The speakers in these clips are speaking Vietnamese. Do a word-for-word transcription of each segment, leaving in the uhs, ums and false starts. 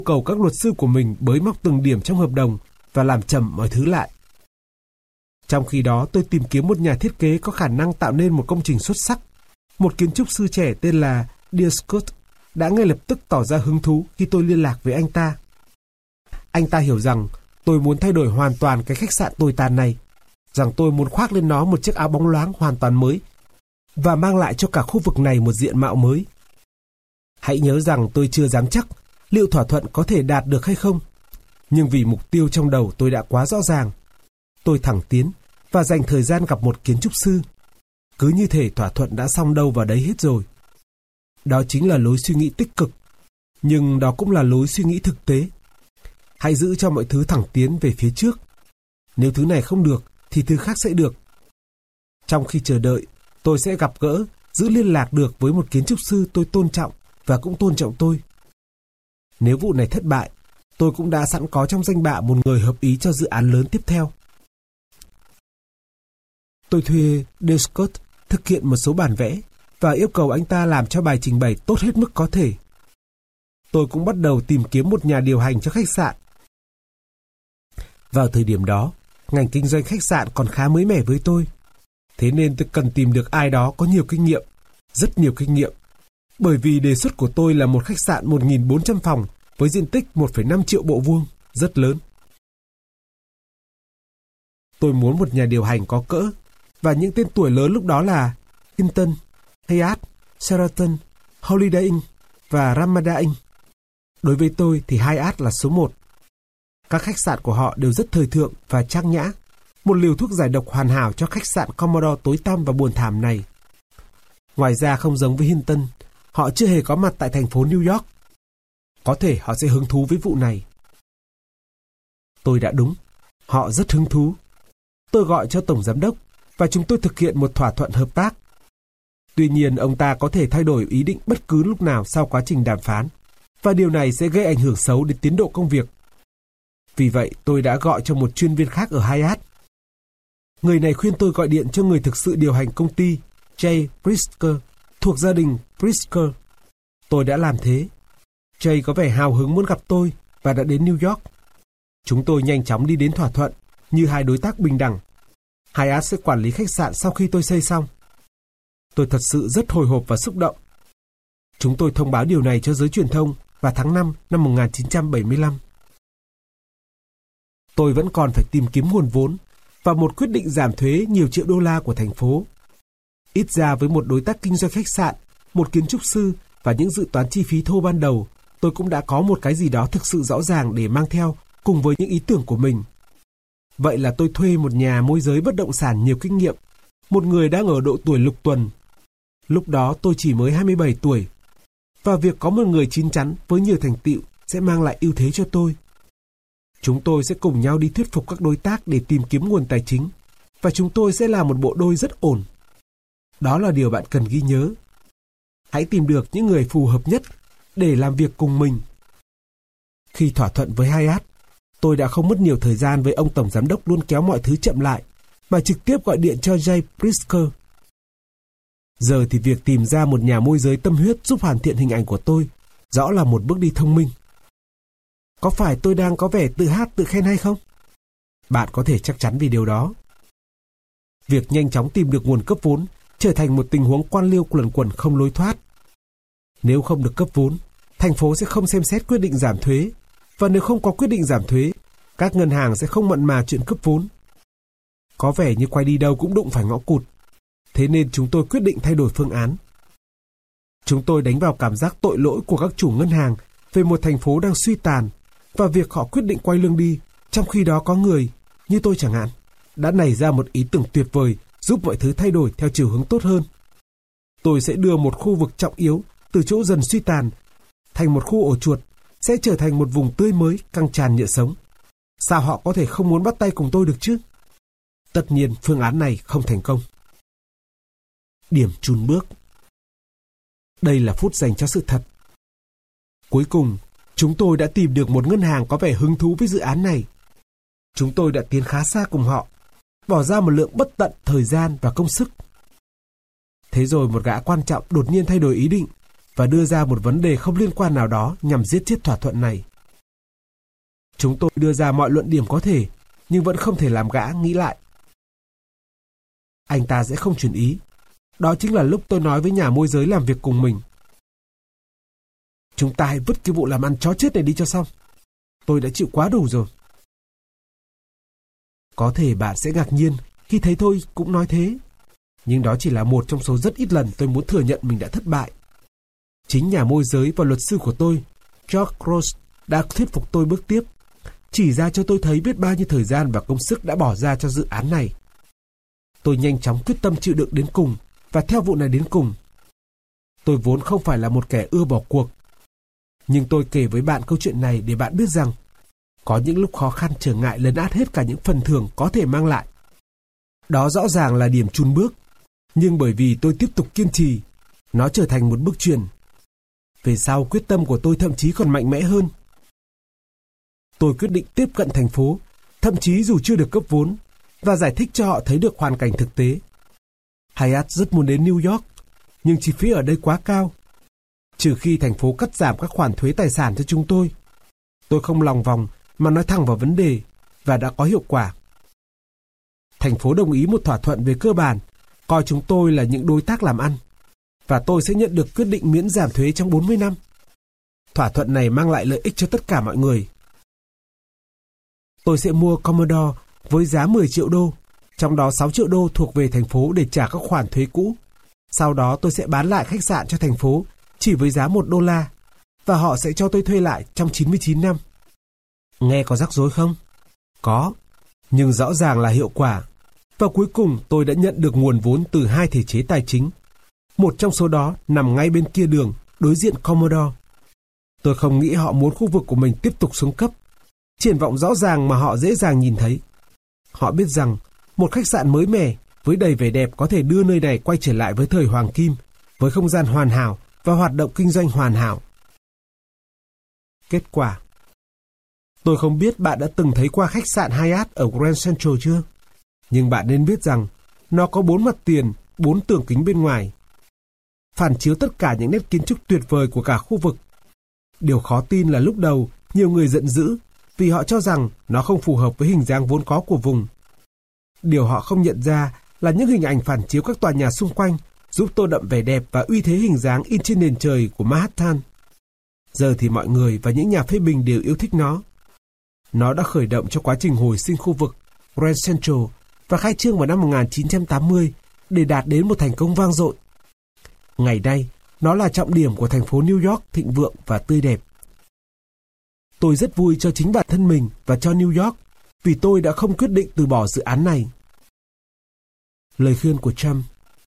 cầu các luật sư của mình bới móc từng điểm trong hợp đồng và làm chậm mọi thứ lại. Trong khi đó, tôi tìm kiếm một nhà thiết kế có khả năng tạo nên một công trình xuất sắc. Một kiến trúc sư trẻ tên là Dear Scott đã ngay lập tức tỏ ra hứng thú khi tôi liên lạc với anh ta. Anh ta hiểu rằng tôi muốn thay đổi hoàn toàn cái khách sạn tồi tàn này, rằng tôi muốn khoác lên nó một chiếc áo bóng loáng hoàn toàn mới và mang lại cho cả khu vực này một diện mạo mới. Hãy nhớ rằng tôi chưa dám chắc liệu thỏa thuận có thể đạt được hay không, nhưng vì mục tiêu trong đầu tôi đã quá rõ ràng. Tôi thẳng tiến và dành thời gian gặp một kiến trúc sư. Cứ như thể thỏa thuận đã xong đâu vào đấy hết rồi. Đó chính là lối suy nghĩ tích cực, nhưng đó cũng là lối suy nghĩ thực tế. Hãy giữ cho mọi thứ thẳng tiến về phía trước. Nếu thứ này không được, thì thứ khác sẽ được. Trong khi chờ đợi, tôi sẽ gặp gỡ, giữ liên lạc được với một kiến trúc sư tôi tôn trọng và cũng tôn trọng tôi. Nếu vụ này thất bại, tôi cũng đã sẵn có trong danh bạ một người hợp ý cho dự án lớn tiếp theo. Tôi thuê Dear Scott thực hiện một số bản vẽ và yêu cầu anh ta làm cho bài trình bày tốt hết mức có thể. Tôi cũng bắt đầu tìm kiếm một nhà điều hành cho khách sạn. Vào thời điểm đó, ngành kinh doanh khách sạn còn khá mới mẻ với tôi. Thế nên tôi cần tìm được ai đó có nhiều kinh nghiệm, rất nhiều kinh nghiệm. Bởi vì đề xuất của tôi là một khách sạn một nghìn bốn trăm phòng với diện tích một phẩy năm triệu bộ vuông, rất lớn. Tôi muốn một nhà điều hành có cỡ, và những tên tuổi lớn lúc đó là Hilton, Hyatt, Sheraton, Holiday Inn và Ramada Inn. Đối với tôi thì Hyatt là số một. Các khách sạn của họ đều rất thời thượng và trang nhã, một liều thuốc giải độc hoàn hảo cho khách sạn Commodore tối tăm và buồn thảm này. Ngoài ra, không giống với Hilton, họ chưa hề có mặt tại thành phố New York. Có thể họ sẽ hứng thú với vụ này. Tôi đã đúng, họ rất hứng thú. Tôi gọi cho tổng giám đốc và chúng tôi thực hiện một thỏa thuận hợp tác. Tuy nhiên, ông ta có thể thay đổi ý định bất cứ lúc nào sau quá trình đàm phán, và điều này sẽ gây ảnh hưởng xấu đến tiến độ công việc. Vì vậy, tôi đã gọi cho một chuyên viên khác ở Hyatt. Người này khuyên tôi gọi điện cho người thực sự điều hành công ty, Jay Pritzker, thuộc gia đình Pritzker. Tôi đã làm thế. Jay có vẻ hào hứng muốn gặp tôi và đã đến New York. Chúng tôi nhanh chóng đi đến thỏa thuận, như hai đối tác bình đẳng. Hyatt sẽ quản lý khách sạn sau khi tôi xây xong. Tôi thật sự rất hồi hộp và xúc động. Chúng tôi thông báo điều này cho giới truyền thông vào tháng năm năm một nghìn chín trăm bảy mươi lăm. Tôi vẫn còn phải tìm kiếm nguồn vốn và một quyết định giảm thuế nhiều triệu đô la của thành phố. Ít ra với một đối tác kinh doanh khách sạn, một kiến trúc sư và những dự toán chi phí thô ban đầu, tôi cũng đã có một cái gì đó thực sự rõ ràng để mang theo cùng với những ý tưởng của mình. Vậy là tôi thuê một nhà môi giới bất động sản nhiều kinh nghiệm, một người đang ở độ tuổi lục tuần. Lúc đó tôi chỉ mới hai mươi bảy tuổi, và việc có một người chín chắn với nhiều thành tựu sẽ mang lại ưu thế cho tôi. Chúng tôi sẽ cùng nhau đi thuyết phục các đối tác để tìm kiếm nguồn tài chính, và chúng tôi sẽ là một bộ đôi rất ổn. Đó là điều bạn cần ghi nhớ. Hãy tìm được những người phù hợp nhất để làm việc cùng mình. Khi thỏa thuận với Hyatt, tôi đã không mất nhiều thời gian với ông tổng giám đốc luôn kéo mọi thứ chậm lại, mà trực tiếp gọi điện cho Jay Pritzker. Giờ thì việc tìm ra một nhà môi giới tâm huyết giúp hoàn thiện hình ảnh của tôi rõ là một bước đi thông minh. Có phải tôi đang có vẻ tự hát tự khen hay không? Bạn có thể chắc chắn vì điều đó. Việc nhanh chóng tìm được nguồn cấp vốn trở thành một tình huống quan liêu luẩn quẩn không lối thoát. Nếu không được cấp vốn, thành phố sẽ không xem xét quyết định giảm thuế, và nếu không có quyết định giảm thuế, các ngân hàng sẽ không mặn mà chuyện cấp vốn. Có vẻ như quay đi đâu cũng đụng phải ngõ cụt. Thế nên chúng tôi quyết định thay đổi phương án. Chúng tôi đánh vào cảm giác tội lỗi của các chủ ngân hàng về một thành phố đang suy tàn, và việc họ quyết định quay lưng đi, trong khi đó có người, như tôi chẳng hạn, đã nảy ra một ý tưởng tuyệt vời giúp mọi thứ thay đổi theo chiều hướng tốt hơn. Tôi sẽ đưa một khu vực trọng yếu từ chỗ dần suy tàn thành một khu ổ chuột, sẽ trở thành một vùng tươi mới căng tràn nhựa sống. Sao họ có thể không muốn bắt tay cùng tôi được chứ? Tất nhiên phương án này không thành công. Điểm chùn bước. Đây là phút dành cho sự thật. Cuối cùng, chúng tôi đã tìm được một ngân hàng có vẻ hứng thú với dự án này. Chúng tôi đã tiến khá xa cùng họ, bỏ ra một lượng bất tận thời gian và công sức. Thế rồi một gã quan trọng đột nhiên thay đổi ý định và đưa ra một vấn đề không liên quan nào đó nhằm giết chết thỏa thuận này. Chúng tôi đưa ra mọi luận điểm có thể, nhưng vẫn không thể làm gã nghĩ lại. Anh ta sẽ không chuyển ý. Đó chính là lúc tôi nói với nhà môi giới làm việc cùng mình: chúng ta hãy vứt cái vụ làm ăn chó chết này đi cho xong. Tôi đã chịu quá đủ rồi. Có thể bạn sẽ ngạc nhiên khi thấy tôi cũng nói thế, nhưng đó chỉ là một trong số rất ít lần tôi muốn thừa nhận mình đã thất bại. Chính nhà môi giới và luật sư của tôi, George Cross, đã thuyết phục tôi bước tiếp, chỉ ra cho tôi thấy biết bao nhiêu thời gian và công sức đã bỏ ra cho dự án này. Tôi nhanh chóng quyết tâm chịu đựng đến cùng và theo vụ này đến cùng. Tôi vốn không phải là một kẻ ưa bỏ cuộc, nhưng tôi kể với bạn câu chuyện này để bạn biết rằng có những lúc khó khăn trở ngại lấn át hết cả những phần thưởng có thể mang lại. Đó rõ ràng là điểm chùn bước, nhưng bởi vì tôi tiếp tục kiên trì, nó trở thành một bước chuyển. Về sau, quyết tâm của tôi thậm chí còn mạnh mẽ hơn. Tôi quyết định tiếp cận thành phố, thậm chí dù chưa được cấp vốn, và giải thích cho họ thấy được hoàn cảnh thực tế. Hyatt rất muốn đến New York, nhưng chi phí ở đây quá cao. Trừ khi thành phố cắt giảm các khoản thuế tài sản cho chúng tôi. Tôi không lòng vòng mà nói thẳng vào vấn đề, và đã có hiệu quả. Thành phố đồng ý một thỏa thuận về cơ bản, coi chúng tôi là những đối tác làm ăn, và tôi sẽ nhận được quyết định miễn giảm thuế trong bốn mươi năm. Thỏa thuận này mang lại lợi ích cho tất cả mọi người. Tôi sẽ mua Commodore với giá mười triệu đô, trong đó sáu triệu đô thuộc về thành phố để trả các khoản thuế cũ. Sau đó tôi sẽ bán lại khách sạn cho thành phố chỉ với giá một đô la, và họ sẽ cho tôi thuê lại trong chín mươi chín năm. Nghe có rắc rối không? Có, nhưng rõ ràng là hiệu quả. Và cuối cùng tôi đã nhận được nguồn vốn từ hai thể chế tài chính. Một trong số đó nằm ngay bên kia đường, đối diện Commodore. Tôi không nghĩ họ muốn khu vực của mình tiếp tục xuống cấp. Triển vọng rõ ràng mà họ dễ dàng nhìn thấy. Họ biết rằng một khách sạn mới mẻ với đầy vẻ đẹp có thể đưa nơi này quay trở lại với thời hoàng kim, với không gian hoàn hảo và hoạt động kinh doanh hoàn hảo. Kết quả: tôi không biết bạn đã từng thấy qua khách sạn Hyatt ở Grand Central chưa? Nhưng bạn nên biết rằng nó có bốn mặt tiền, bốn tường kính bên ngoài, phản chiếu tất cả những nét kiến trúc tuyệt vời của cả khu vực. Điều khó tin là lúc đầu nhiều người giận dữ vì họ cho rằng nó không phù hợp với hình dáng vốn có của vùng. Điều họ không nhận ra là những hình ảnh phản chiếu các tòa nhà xung quanh giúp tô đậm vẻ đẹp và uy thế hình dáng in trên nền trời của Manhattan. Giờ thì mọi người và những nhà phê bình đều yêu thích nó. Nó đã khởi động cho quá trình hồi sinh khu vực Grand Central và khai trương vào năm một nghìn chín trăm tám mươi để đạt đến một thành công vang dội. Ngày nay, nó là trọng điểm của thành phố New York thịnh vượng và tươi đẹp. Tôi rất vui cho chính bản thân mình và cho New York vì tôi đã không quyết định từ bỏ dự án này. Lời khuyên của Trump: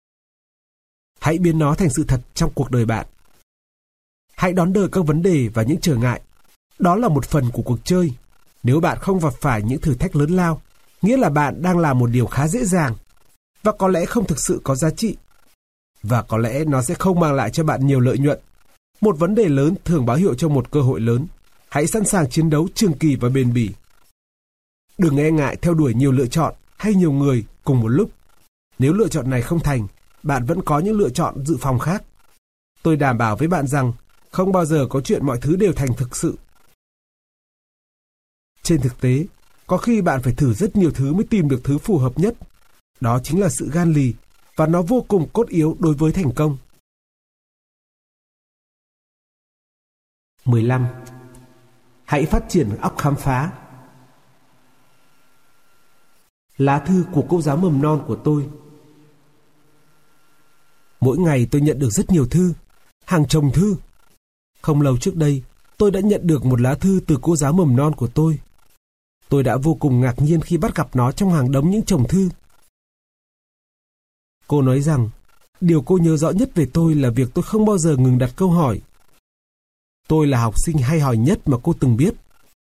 hãy biến nó thành sự thật trong cuộc đời bạn. Hãy đón đời các vấn đề và những trở ngại. Đó là một phần của cuộc chơi. Nếu bạn không gặp phải những thử thách lớn lao, nghĩa là bạn đang làm một điều khá dễ dàng và có lẽ không thực sự có giá trị. Và có lẽ nó sẽ không mang lại cho bạn nhiều lợi nhuận. Một vấn đề lớn thường báo hiệu cho một cơ hội lớn. Hãy sẵn sàng chiến đấu trường kỳ và bền bỉ. Đừng e ngại theo đuổi nhiều lựa chọn hay nhiều người cùng một lúc. Nếu lựa chọn này không thành, bạn vẫn có những lựa chọn dự phòng khác. Tôi đảm bảo với bạn rằng không bao giờ có chuyện mọi thứ đều thành thực sự. Trên thực tế, có khi bạn phải thử rất nhiều thứ mới tìm được thứ phù hợp nhất. Đó chính là sự gan lì, và nó vô cùng cốt yếu đối với thành công. mười lăm. Hãy phát triển óc khám phá. Lá thư của cô giáo mầm non của tôi. Mỗi ngày tôi nhận được rất nhiều thư, hàng chồng thư. Không lâu trước đây, tôi đã nhận được một lá thư từ cô giáo mầm non của tôi. Tôi đã vô cùng ngạc nhiên khi bắt gặp nó trong hàng đống những chồng thư. Cô nói rằng, điều cô nhớ rõ nhất về tôi là việc tôi không bao giờ ngừng đặt câu hỏi. Tôi là học sinh hay hỏi nhất mà cô từng biết.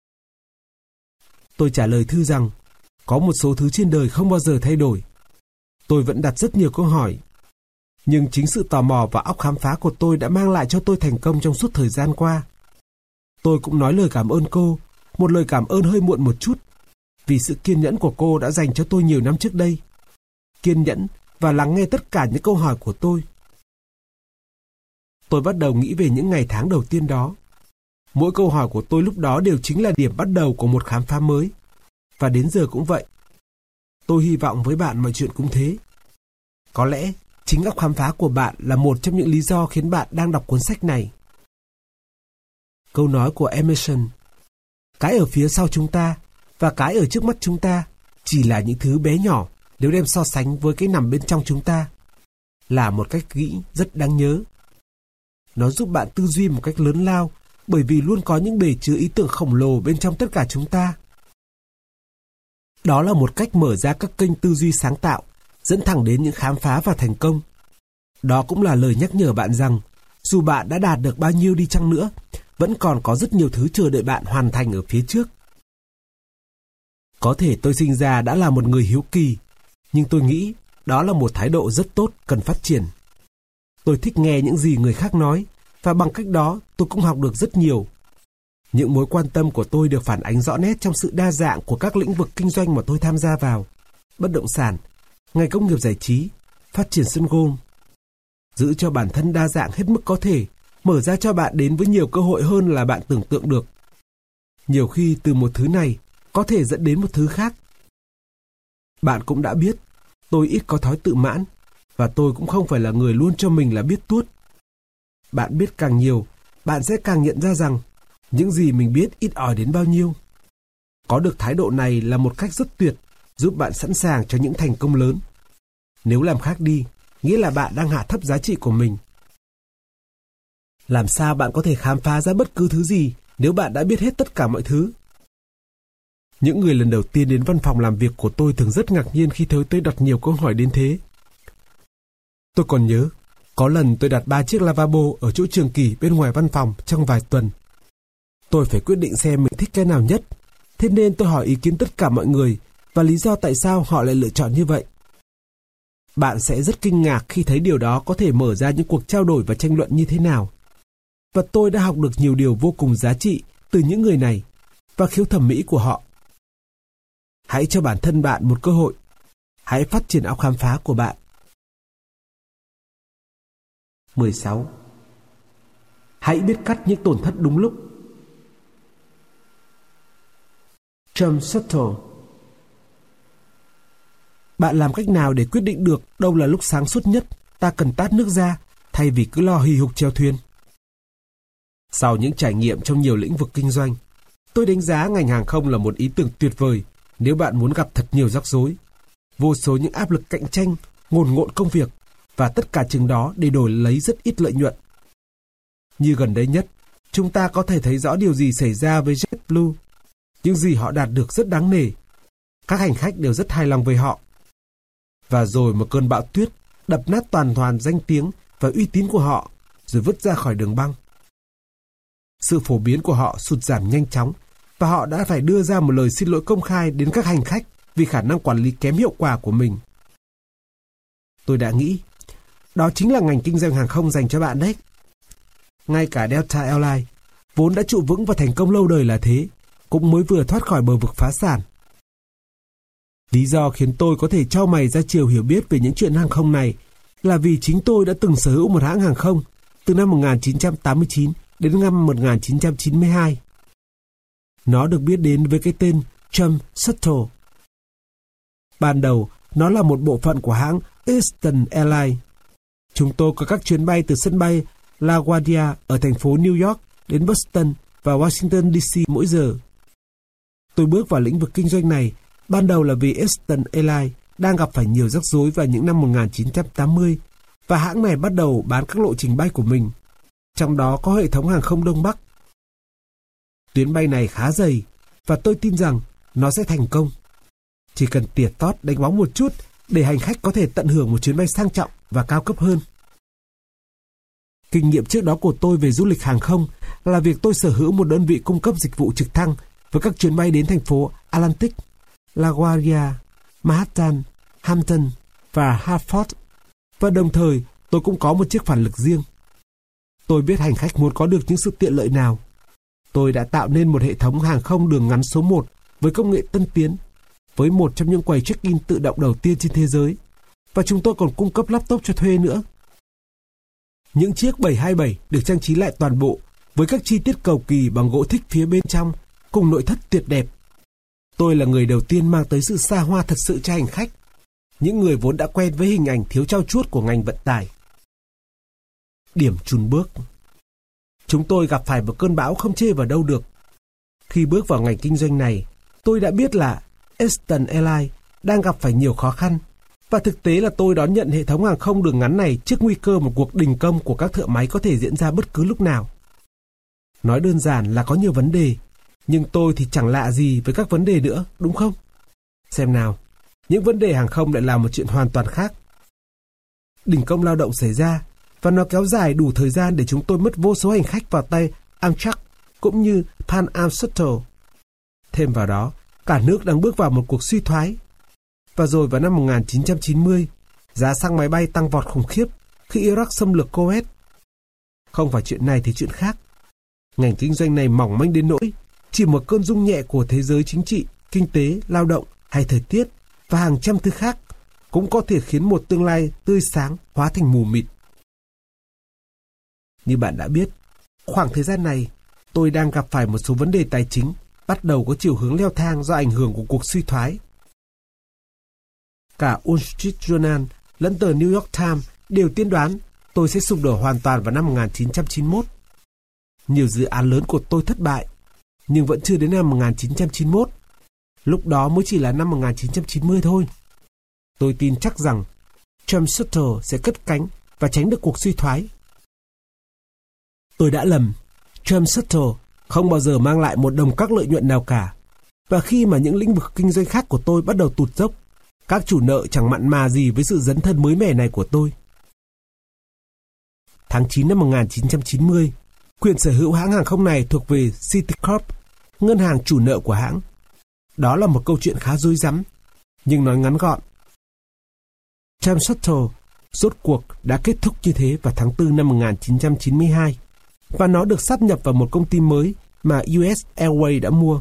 Tôi trả lời thư rằng, có một số thứ trên đời không bao giờ thay đổi. Tôi vẫn đặt rất nhiều câu hỏi. Nhưng chính sự tò mò và óc khám phá của tôi đã mang lại cho tôi thành công trong suốt thời gian qua. Tôi cũng nói lời cảm ơn cô, một lời cảm ơn hơi muộn một chút, vì sự kiên nhẫn của cô đã dành cho tôi nhiều năm trước đây. Kiên nhẫn và lắng nghe tất cả những câu hỏi của tôi. Tôi bắt đầu nghĩ về những ngày tháng đầu tiên đó. Mỗi câu hỏi của tôi lúc đó đều chính là điểm bắt đầu của một khám phá mới. Và đến giờ cũng vậy. Tôi hy vọng với bạn mọi chuyện cũng thế. Có lẽ chính óc khám phá của bạn là một trong những lý do khiến bạn đang đọc cuốn sách này. Câu nói của Emerson: cái ở phía sau chúng ta và cái ở trước mắt chúng ta chỉ là những thứ bé nhỏ nếu đem so sánh với cái nằm bên trong chúng ta, là một cách nghĩ rất đáng nhớ. Nó giúp bạn tư duy một cách lớn lao, bởi vì luôn có những bể chứa ý tưởng khổng lồ bên trong tất cả chúng ta. Đó là một cách mở ra các kênh tư duy sáng tạo, dẫn thẳng đến những khám phá và thành công. Đó cũng là lời nhắc nhở bạn rằng, dù bạn đã đạt được bao nhiêu đi chăng nữa, vẫn còn có rất nhiều thứ chờ đợi bạn hoàn thành ở phía trước. Có thể tôi sinh ra đã là một người hiếu kỳ, nhưng tôi nghĩ đó là một thái độ rất tốt cần phát triển. Tôi thích nghe những gì người khác nói, và bằng cách đó tôi cũng học được rất nhiều. Những mối quan tâm của tôi được phản ánh rõ nét trong sự đa dạng của các lĩnh vực kinh doanh mà tôi tham gia vào: bất động sản, ngành công nghiệp giải trí, phát triển sân golf. Giữ cho bản thân đa dạng hết mức có thể, mở ra cho bạn đến với nhiều cơ hội hơn là bạn tưởng tượng được. Nhiều khi từ một thứ này có thể dẫn đến một thứ khác. Bạn cũng đã biết, tôi ít có thói tự mãn, và tôi cũng không phải là người luôn cho mình là biết tuốt. Bạn biết càng nhiều, bạn sẽ càng nhận ra rằng những gì mình biết ít ỏi đến bao nhiêu. Có được thái độ này là một cách rất tuyệt, giúp bạn sẵn sàng cho những thành công lớn. Nếu làm khác đi, nghĩa là bạn đang hạ thấp giá trị của mình. Làm sao bạn có thể khám phá ra bất cứ thứ gì nếu bạn đã biết hết tất cả mọi thứ? Những người lần đầu tiên đến văn phòng làm việc của tôi thường rất ngạc nhiên khi thấy tôi đặt nhiều câu hỏi đến thế. Tôi còn nhớ, có lần tôi đặt ba chiếc lavabo ở chỗ Trường Kỷ bên ngoài văn phòng trong vài tuần. Tôi phải quyết định xem mình thích cái nào nhất, thế nên tôi hỏi ý kiến tất cả mọi người và lý do tại sao họ lại lựa chọn như vậy. Bạn sẽ rất kinh ngạc khi thấy điều đó có thể mở ra những cuộc trao đổi và tranh luận như thế nào. Và tôi đã học được nhiều điều vô cùng giá trị từ những người này và khiếu thẩm mỹ của họ. Hãy cho bản thân bạn một cơ hội. Hãy phát triển óc khám phá của bạn. mười sáu. Hãy biết cắt những tổn thất đúng lúc. John Sutton. Bạn làm cách nào để quyết định được đâu là lúc sáng suốt nhất ta cần tát nước ra thay vì cứ lo hì hục chèo thuyền? Sau những trải nghiệm trong nhiều lĩnh vực kinh doanh, tôi đánh giá ngành hàng không là một ý tưởng tuyệt vời nếu bạn muốn gặp thật nhiều rắc rối, vô số những áp lực cạnh tranh, ngồn ngộn công việc và tất cả chừng đó để đổi lấy rất ít lợi nhuận. Như gần đây nhất, chúng ta có thể thấy rõ điều gì xảy ra với JetBlue. Những gì họ đạt được rất đáng nể. Các hành khách đều rất hài lòng với họ. Và rồi một cơn bão tuyết đập nát toàn toàn danh tiếng và uy tín của họ, rồi vứt ra khỏi đường băng. Sự phổ biến của họ sụt giảm nhanh chóng, và họ đã phải đưa ra một lời xin lỗi công khai đến các hành khách vì khả năng quản lý kém hiệu quả của mình. Tôi đã nghĩ, đó chính là ngành kinh doanh hàng không dành cho bạn đấy. Ngay cả Delta Airlines, vốn đã trụ vững và thành công lâu đời là thế, cũng mới vừa thoát khỏi bờ vực phá sản. Lý do khiến tôi có thể trao mày ra chiều hiểu biết về những chuyện hàng không này là vì chính tôi đã từng sở hữu một hãng hàng không từ năm một nghìn chín trăm tám mươi chín đến năm một nghìn chín trăm chín mươi hai. Nó được biết đến với cái tên John Sutton. Ban đầu, nó là một bộ phận của hãng Eastern Airlines. Chúng tôi có các chuyến bay từ sân bay LaGuardia ở thành phố New York đến Boston và Washington đê xê mỗi giờ. Tôi bước vào lĩnh vực kinh doanh này ban đầu là vì Eastern Airlines đang gặp phải nhiều rắc rối vào những năm một nghìn chín trăm tám mươi và hãng này bắt đầu bán các lộ trình bay của mình, trong đó có hệ thống hàng không Đông Bắc. Tuyến bay này khá dày và tôi tin rằng nó sẽ thành công. Chỉ cần tỉa tót đánh bóng một chút để hành khách có thể tận hưởng một chuyến bay sang trọng và cao cấp hơn. Kinh nghiệm trước đó của tôi về du lịch hàng không là việc tôi sở hữu một đơn vị cung cấp dịch vụ trực thăng với các chuyến bay đến thành phố Atlantic, LaGuardia, Manhattan, Hampton và Hartford. Và đồng thời tôi cũng có một chiếc phản lực riêng. Tôi biết hành khách muốn có được những sự tiện lợi nào. Tôi đã tạo nên một hệ thống hàng không đường ngắn số một với công nghệ tân tiến, với một trong những quầy check-in tự động đầu tiên trên thế giới. Và chúng tôi còn cung cấp laptop cho thuê nữa. Những chiếc bảy hai bảy được trang trí lại toàn bộ với các chi tiết cầu kỳ bằng gỗ thích phía bên trong, cùng nội thất tuyệt đẹp. Tôi là người đầu tiên mang tới sự xa hoa thật sự cho hành khách, những người vốn đã quen với hình ảnh thiếu trau chuốt của ngành vận tải. Điểm chùn bước. Chúng tôi gặp phải một cơn bão không chê vào đâu được. Khi bước vào ngành kinh doanh này, tôi đã biết là Eastern Airlines đang gặp phải nhiều khó khăn, và thực tế là tôi đón nhận hệ thống hàng không đường ngắn này trước nguy cơ một cuộc đình công của các thợ máy có thể diễn ra bất cứ lúc nào. Nói đơn giản là có nhiều vấn đề, nhưng tôi thì chẳng lạ gì với các vấn đề nữa, đúng không? Xem nào, những vấn đề hàng không lại là một chuyện hoàn toàn khác. Đình công lao động xảy ra, và nó kéo dài đủ thời gian để chúng tôi mất vô số hành khách vào tay Amtrak cũng như Pan Am Shuttle. Thêm vào đó, cả nước đang bước vào một cuộc suy thoái. Và rồi vào năm một nghìn chín trăm chín mươi, giá xăng máy bay tăng vọt khủng khiếp khi Iraq xâm lược Kuwait. Không phải chuyện này thì chuyện khác. Ngành kinh doanh này mỏng manh đến nỗi chỉ một cơn rung nhẹ của thế giới chính trị, kinh tế, lao động hay thời tiết và hàng trăm thứ khác cũng có thể khiến một tương lai tươi sáng hóa thành mù mịt. Như bạn đã biết, khoảng thời gian này tôi đang gặp phải một số vấn đề tài chính bắt đầu có chiều hướng leo thang do ảnh hưởng của cuộc suy thoái. Cả Wall Street Journal lẫn tờ New York Times đều tiên đoán tôi sẽ sụp đổ hoàn toàn vào năm một nghìn chín trăm chín mươi mốt. Nhiều dự án lớn của tôi thất bại, nhưng vẫn chưa đến năm một nghìn chín trăm chín mươi mốt. Lúc đó mới chỉ là năm một nghìn chín trăm chín mươi thôi. Tôi tin chắc rằng Trump Shuttle sẽ cất cánh và tránh được cuộc suy thoái. Tôi đã lầm. Trump Shuttle không bao giờ mang lại một đồng các lợi nhuận nào cả. Và khi mà những lĩnh vực kinh doanh khác của tôi bắt đầu tụt dốc, các chủ nợ chẳng mặn mà gì với sự dấn thân mới mẻ này của tôi. Tháng chín năm một nghìn chín trăm chín mươi, quyền sở hữu hãng hàng không này thuộc về Citicorp, ngân hàng chủ nợ của hãng. Đó là một câu chuyện khá rối rắm, nhưng nói ngắn gọn. Trump Shuttle rốt cuộc đã kết thúc như thế vào tháng tư năm một nghìn chín trăm chín mươi hai, và nó được sáp nhập vào một công ty mới mà u ét Airways đã mua.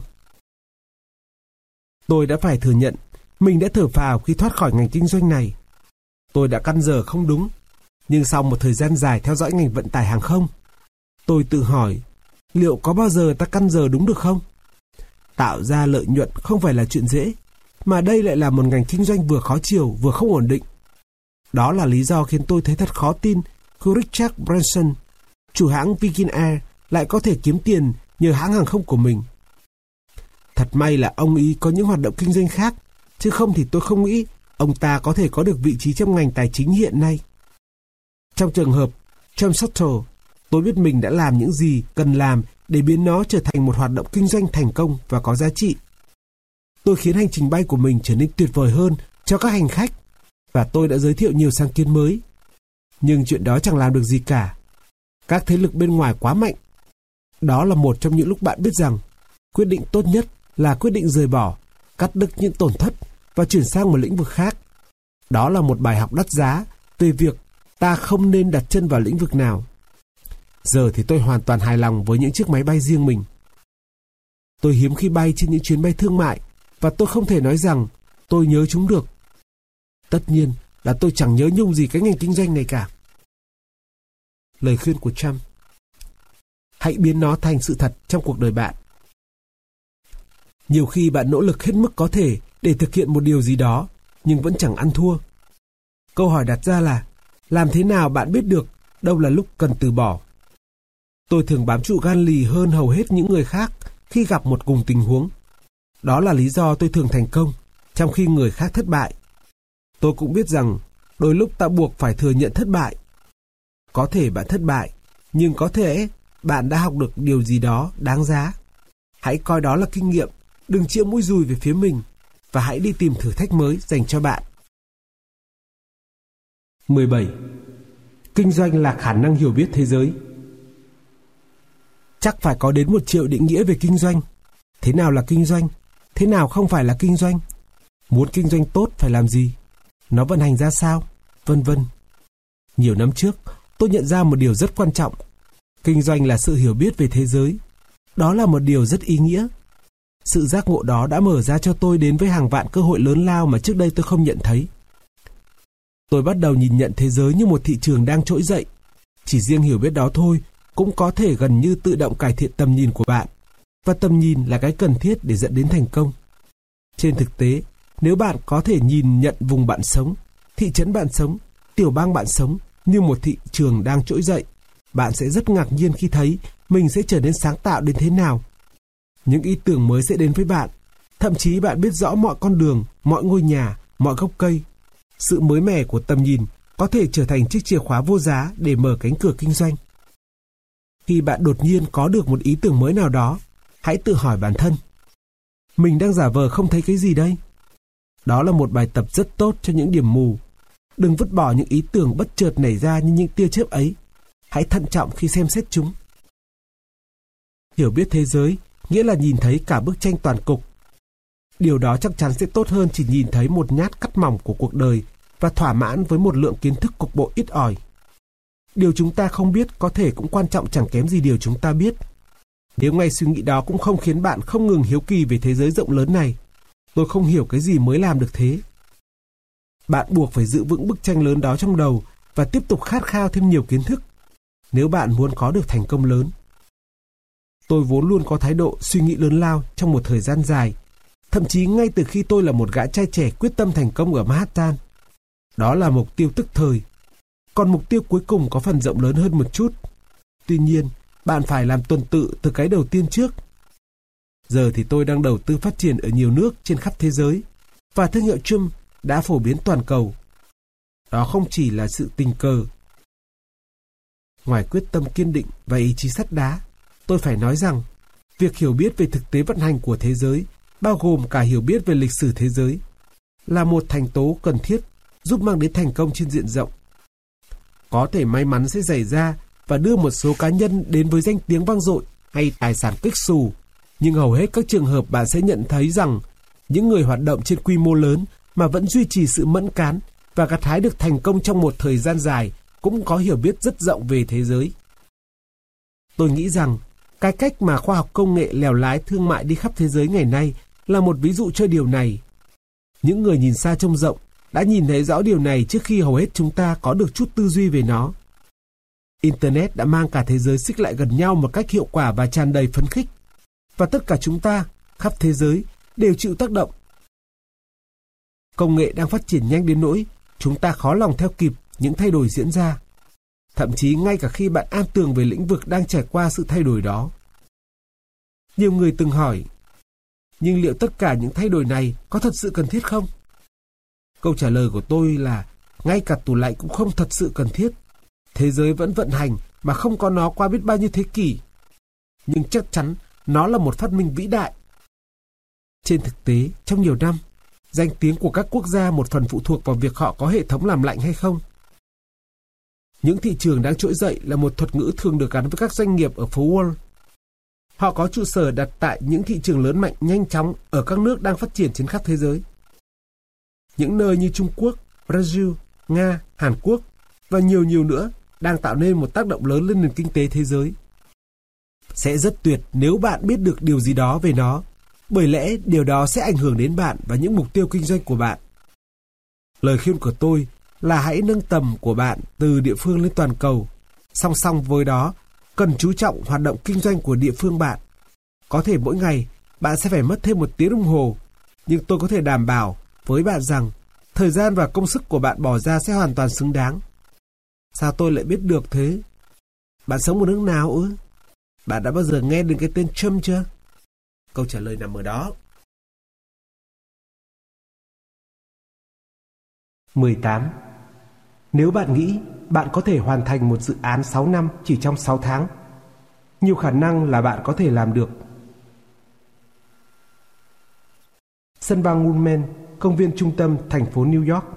Tôi đã phải thừa nhận mình đã thở phào khi thoát khỏi ngành kinh doanh này. Tôi đã căn giờ không đúng, nhưng sau một thời gian dài theo dõi ngành vận tải hàng không, tôi tự hỏi liệu có bao giờ ta căn giờ đúng được không? Tạo ra lợi nhuận không phải là chuyện dễ, mà đây lại là một ngành kinh doanh vừa khó chiều vừa không ổn định. Đó là lý do khiến tôi thấy thật khó tin khi Richard Branson, chủ hãng Virgin Air, lại có thể kiếm tiền nhờ hãng hàng không của mình. Thật may là ông ấy có những hoạt động kinh doanh khác, chứ không thì tôi không nghĩ ông ta có thể có được vị trí trong ngành tài chính hiện nay. Trong trường hợp Trump Shuttle, tôi biết mình đã làm những gì cần làm để biến nó trở thành một hoạt động kinh doanh thành công và có giá trị. Tôi khiến hành trình bay của mình trở nên tuyệt vời hơn cho các hành khách, và tôi đã giới thiệu nhiều sáng kiến mới. Nhưng chuyện đó chẳng làm được gì cả. Các thế lực bên ngoài quá mạnh. Đó là một trong những lúc bạn biết rằng quyết định tốt nhất là quyết định rời bỏ, cắt đứt những tổn thất và chuyển sang một lĩnh vực khác. Đó là một bài học đắt giá về việc ta không nên đặt chân vào lĩnh vực nào. Giờ thì tôi hoàn toàn hài lòng với những chiếc máy bay riêng mình. Tôi hiếm khi bay trên những chuyến bay thương mại, và tôi không thể nói rằng tôi nhớ chúng được. Tất nhiên là tôi chẳng nhớ nhung gì cái ngành kinh doanh này cả. Lời khuyên của Trump: hãy biến nó thành sự thật trong cuộc đời bạn. Nhiều khi bạn nỗ lực hết mức có thể để thực hiện một điều gì đó, nhưng vẫn chẳng ăn thua. Câu hỏi đặt ra là, làm thế nào bạn biết được đâu là lúc cần từ bỏ? Tôi thường bám trụ gan lì hơn hầu hết những người khác khi gặp một cùng tình huống. Đó là lý do tôi thường thành công, trong khi người khác thất bại. Tôi cũng biết rằng đôi lúc ta buộc phải thừa nhận thất bại. Có thể bạn thất bại, nhưng có thể bạn đã học được điều gì đó đáng giá. Hãy coi đó là kinh nghiệm, đừng chĩa mũi dùi về phía mình, và hãy đi tìm thử thách mới dành cho bạn. mười bảy. Kinh doanh là khả năng hiểu biết thế giới. Chắc phải có đến một triệu định nghĩa về kinh doanh. Thế nào là kinh doanh? Thế nào không phải là kinh doanh? Muốn kinh doanh tốt phải làm gì? Nó vận hành ra sao? Vân vân. Nhiều năm trước, tôi nhận ra một điều rất quan trọng. Kinh doanh là sự hiểu biết về thế giới. Đó là một điều rất ý nghĩa. Sự giác ngộ đó đã mở ra cho tôi đến với hàng vạn cơ hội lớn lao mà trước đây tôi không nhận thấy. Tôi bắt đầu nhìn nhận thế giới như một thị trường đang trỗi dậy. Chỉ riêng hiểu biết đó thôi cũng có thể gần như tự động cải thiện tầm nhìn của bạn, và tầm nhìn là cái cần thiết để dẫn đến thành công. Trên thực tế, nếu bạn có thể nhìn nhận vùng bạn sống, thị trấn bạn sống, tiểu bang bạn sống như một thị trường đang trỗi dậy, bạn sẽ rất ngạc nhiên khi thấy mình sẽ trở nên sáng tạo đến thế nào. Những ý tưởng mới sẽ đến với bạn, thậm chí bạn biết rõ mọi con đường, mọi ngôi nhà, mọi gốc cây. Sự mới mẻ của tầm nhìn có thể trở thành chiếc chìa khóa vô giá để mở cánh cửa kinh doanh. Khi bạn đột nhiên có được một ý tưởng mới nào đó, hãy tự hỏi bản thân, mình đang giả vờ không thấy cái gì đây? Đó là một bài tập rất tốt cho những điểm mù. Đừng vứt bỏ những ý tưởng bất chợt nảy ra như những tia chớp ấy. Hãy thận trọng khi xem xét chúng. Hiểu biết thế giới nghĩa là nhìn thấy cả bức tranh toàn cục. Điều đó chắc chắn sẽ tốt hơn chỉ nhìn thấy một nhát cắt mỏng của cuộc đời và thỏa mãn với một lượng kiến thức cục bộ ít ỏi. Điều chúng ta không biết có thể cũng quan trọng chẳng kém gì điều chúng ta biết. Nếu ngay suy nghĩ đó cũng không khiến bạn không ngừng hiếu kỳ về thế giới rộng lớn này, tôi không hiểu cái gì mới làm được thế. Bạn buộc phải giữ vững bức tranh lớn đó trong đầu và tiếp tục khát khao thêm nhiều kiến thức, nếu bạn muốn có được thành công lớn. Tôi vốn luôn có thái độ suy nghĩ lớn lao trong một thời gian dài, thậm chí ngay từ khi tôi là một gã trai trẻ quyết tâm thành công ở Manhattan. Đó là mục tiêu tức thời, còn mục tiêu cuối cùng có phần rộng lớn hơn một chút. Tuy nhiên, bạn phải làm tuần tự từ cái đầu tiên trước. Giờ thì tôi đang đầu tư phát triển ở nhiều nước trên khắp thế giới, và thương hiệu Trump đã phổ biến toàn cầu. Đó không chỉ là sự tình cờ. Ngoài quyết tâm kiên định và ý chí sắt đá, tôi phải nói rằng, việc hiểu biết về thực tế vận hành của thế giới, bao gồm cả hiểu biết về lịch sử thế giới, là một thành tố cần thiết giúp mang đến thành công trên diện rộng. Có thể may mắn sẽ xảy ra và đưa một số cá nhân đến với danh tiếng vang dội hay tài sản kếch xù, nhưng hầu hết các trường hợp bạn sẽ nhận thấy rằng những người hoạt động trên quy mô lớn mà vẫn duy trì sự mẫn cán và gặt hái được thành công trong một thời gian dài cũng có hiểu biết rất rộng về thế giới. Tôi nghĩ rằng cái cách mà khoa học công nghệ lèo lái thương mại đi khắp thế giới ngày nay là một ví dụ cho điều này. Những người nhìn xa trông rộng đã nhìn thấy rõ điều này trước khi hầu hết chúng ta có được chút tư duy về nó. Internet đã mang cả thế giới xích lại gần nhau một cách hiệu quả và tràn đầy phấn khích. Và tất cả chúng ta, khắp thế giới, đều chịu tác động. Công nghệ đang phát triển nhanh đến nỗi chúng ta khó lòng theo kịp những thay đổi diễn ra. Thậm chí ngay cả khi bạn an tường về lĩnh vực đang trải qua sự thay đổi đó. Nhiều người từng hỏi, nhưng liệu tất cả những thay đổi này có thật sự cần thiết không? Câu trả lời của tôi là ngay cả tủ lạnh cũng không thật sự cần thiết. Thế giới vẫn vận hành mà không có nó qua biết bao nhiêu thế kỷ. Nhưng chắc chắn nó là một phát minh vĩ đại. Trên thực tế, trong nhiều năm, danh tiếng của các quốc gia một phần phụ thuộc vào việc họ có hệ thống làm lạnh hay không. Những thị trường đang trỗi dậy là một thuật ngữ thường được gắn với các doanh nghiệp ở phố Wall. Họ có trụ sở đặt tại những thị trường lớn mạnh nhanh chóng ở các nước đang phát triển trên khắp thế giới. Những nơi như Trung Quốc, Brazil, Nga, Hàn Quốc và nhiều nhiều nữa đang tạo nên một tác động lớn lên nền kinh tế thế giới. Sẽ rất tuyệt nếu bạn biết được điều gì đó về nó, bởi lẽ điều đó sẽ ảnh hưởng đến bạn và những mục tiêu kinh doanh của bạn. Lời khuyên của tôi là hãy nâng tầm của bạn từ địa phương lên toàn cầu. Song song với đó, cần chú trọng hoạt động kinh doanh của địa phương bạn. Có thể mỗi ngày bạn sẽ phải mất thêm một tiếng đồng hồ, nhưng tôi có thể đảm bảo với bạn rằng thời gian và công sức của bạn bỏ ra sẽ hoàn toàn xứng đáng. Sao tôi lại biết được thế? Bạn sống ở nước nào ư? Bạn đã bao giờ nghe đến cái tên Trump chưa? Câu trả lời nằm ở đó. mười tám. Nếu bạn nghĩ bạn có thể hoàn thành một dự án sáu năm chỉ trong sáu tháng, nhiều khả năng là bạn có thể làm được. Sân băng Woodman, công viên trung tâm thành phố New York.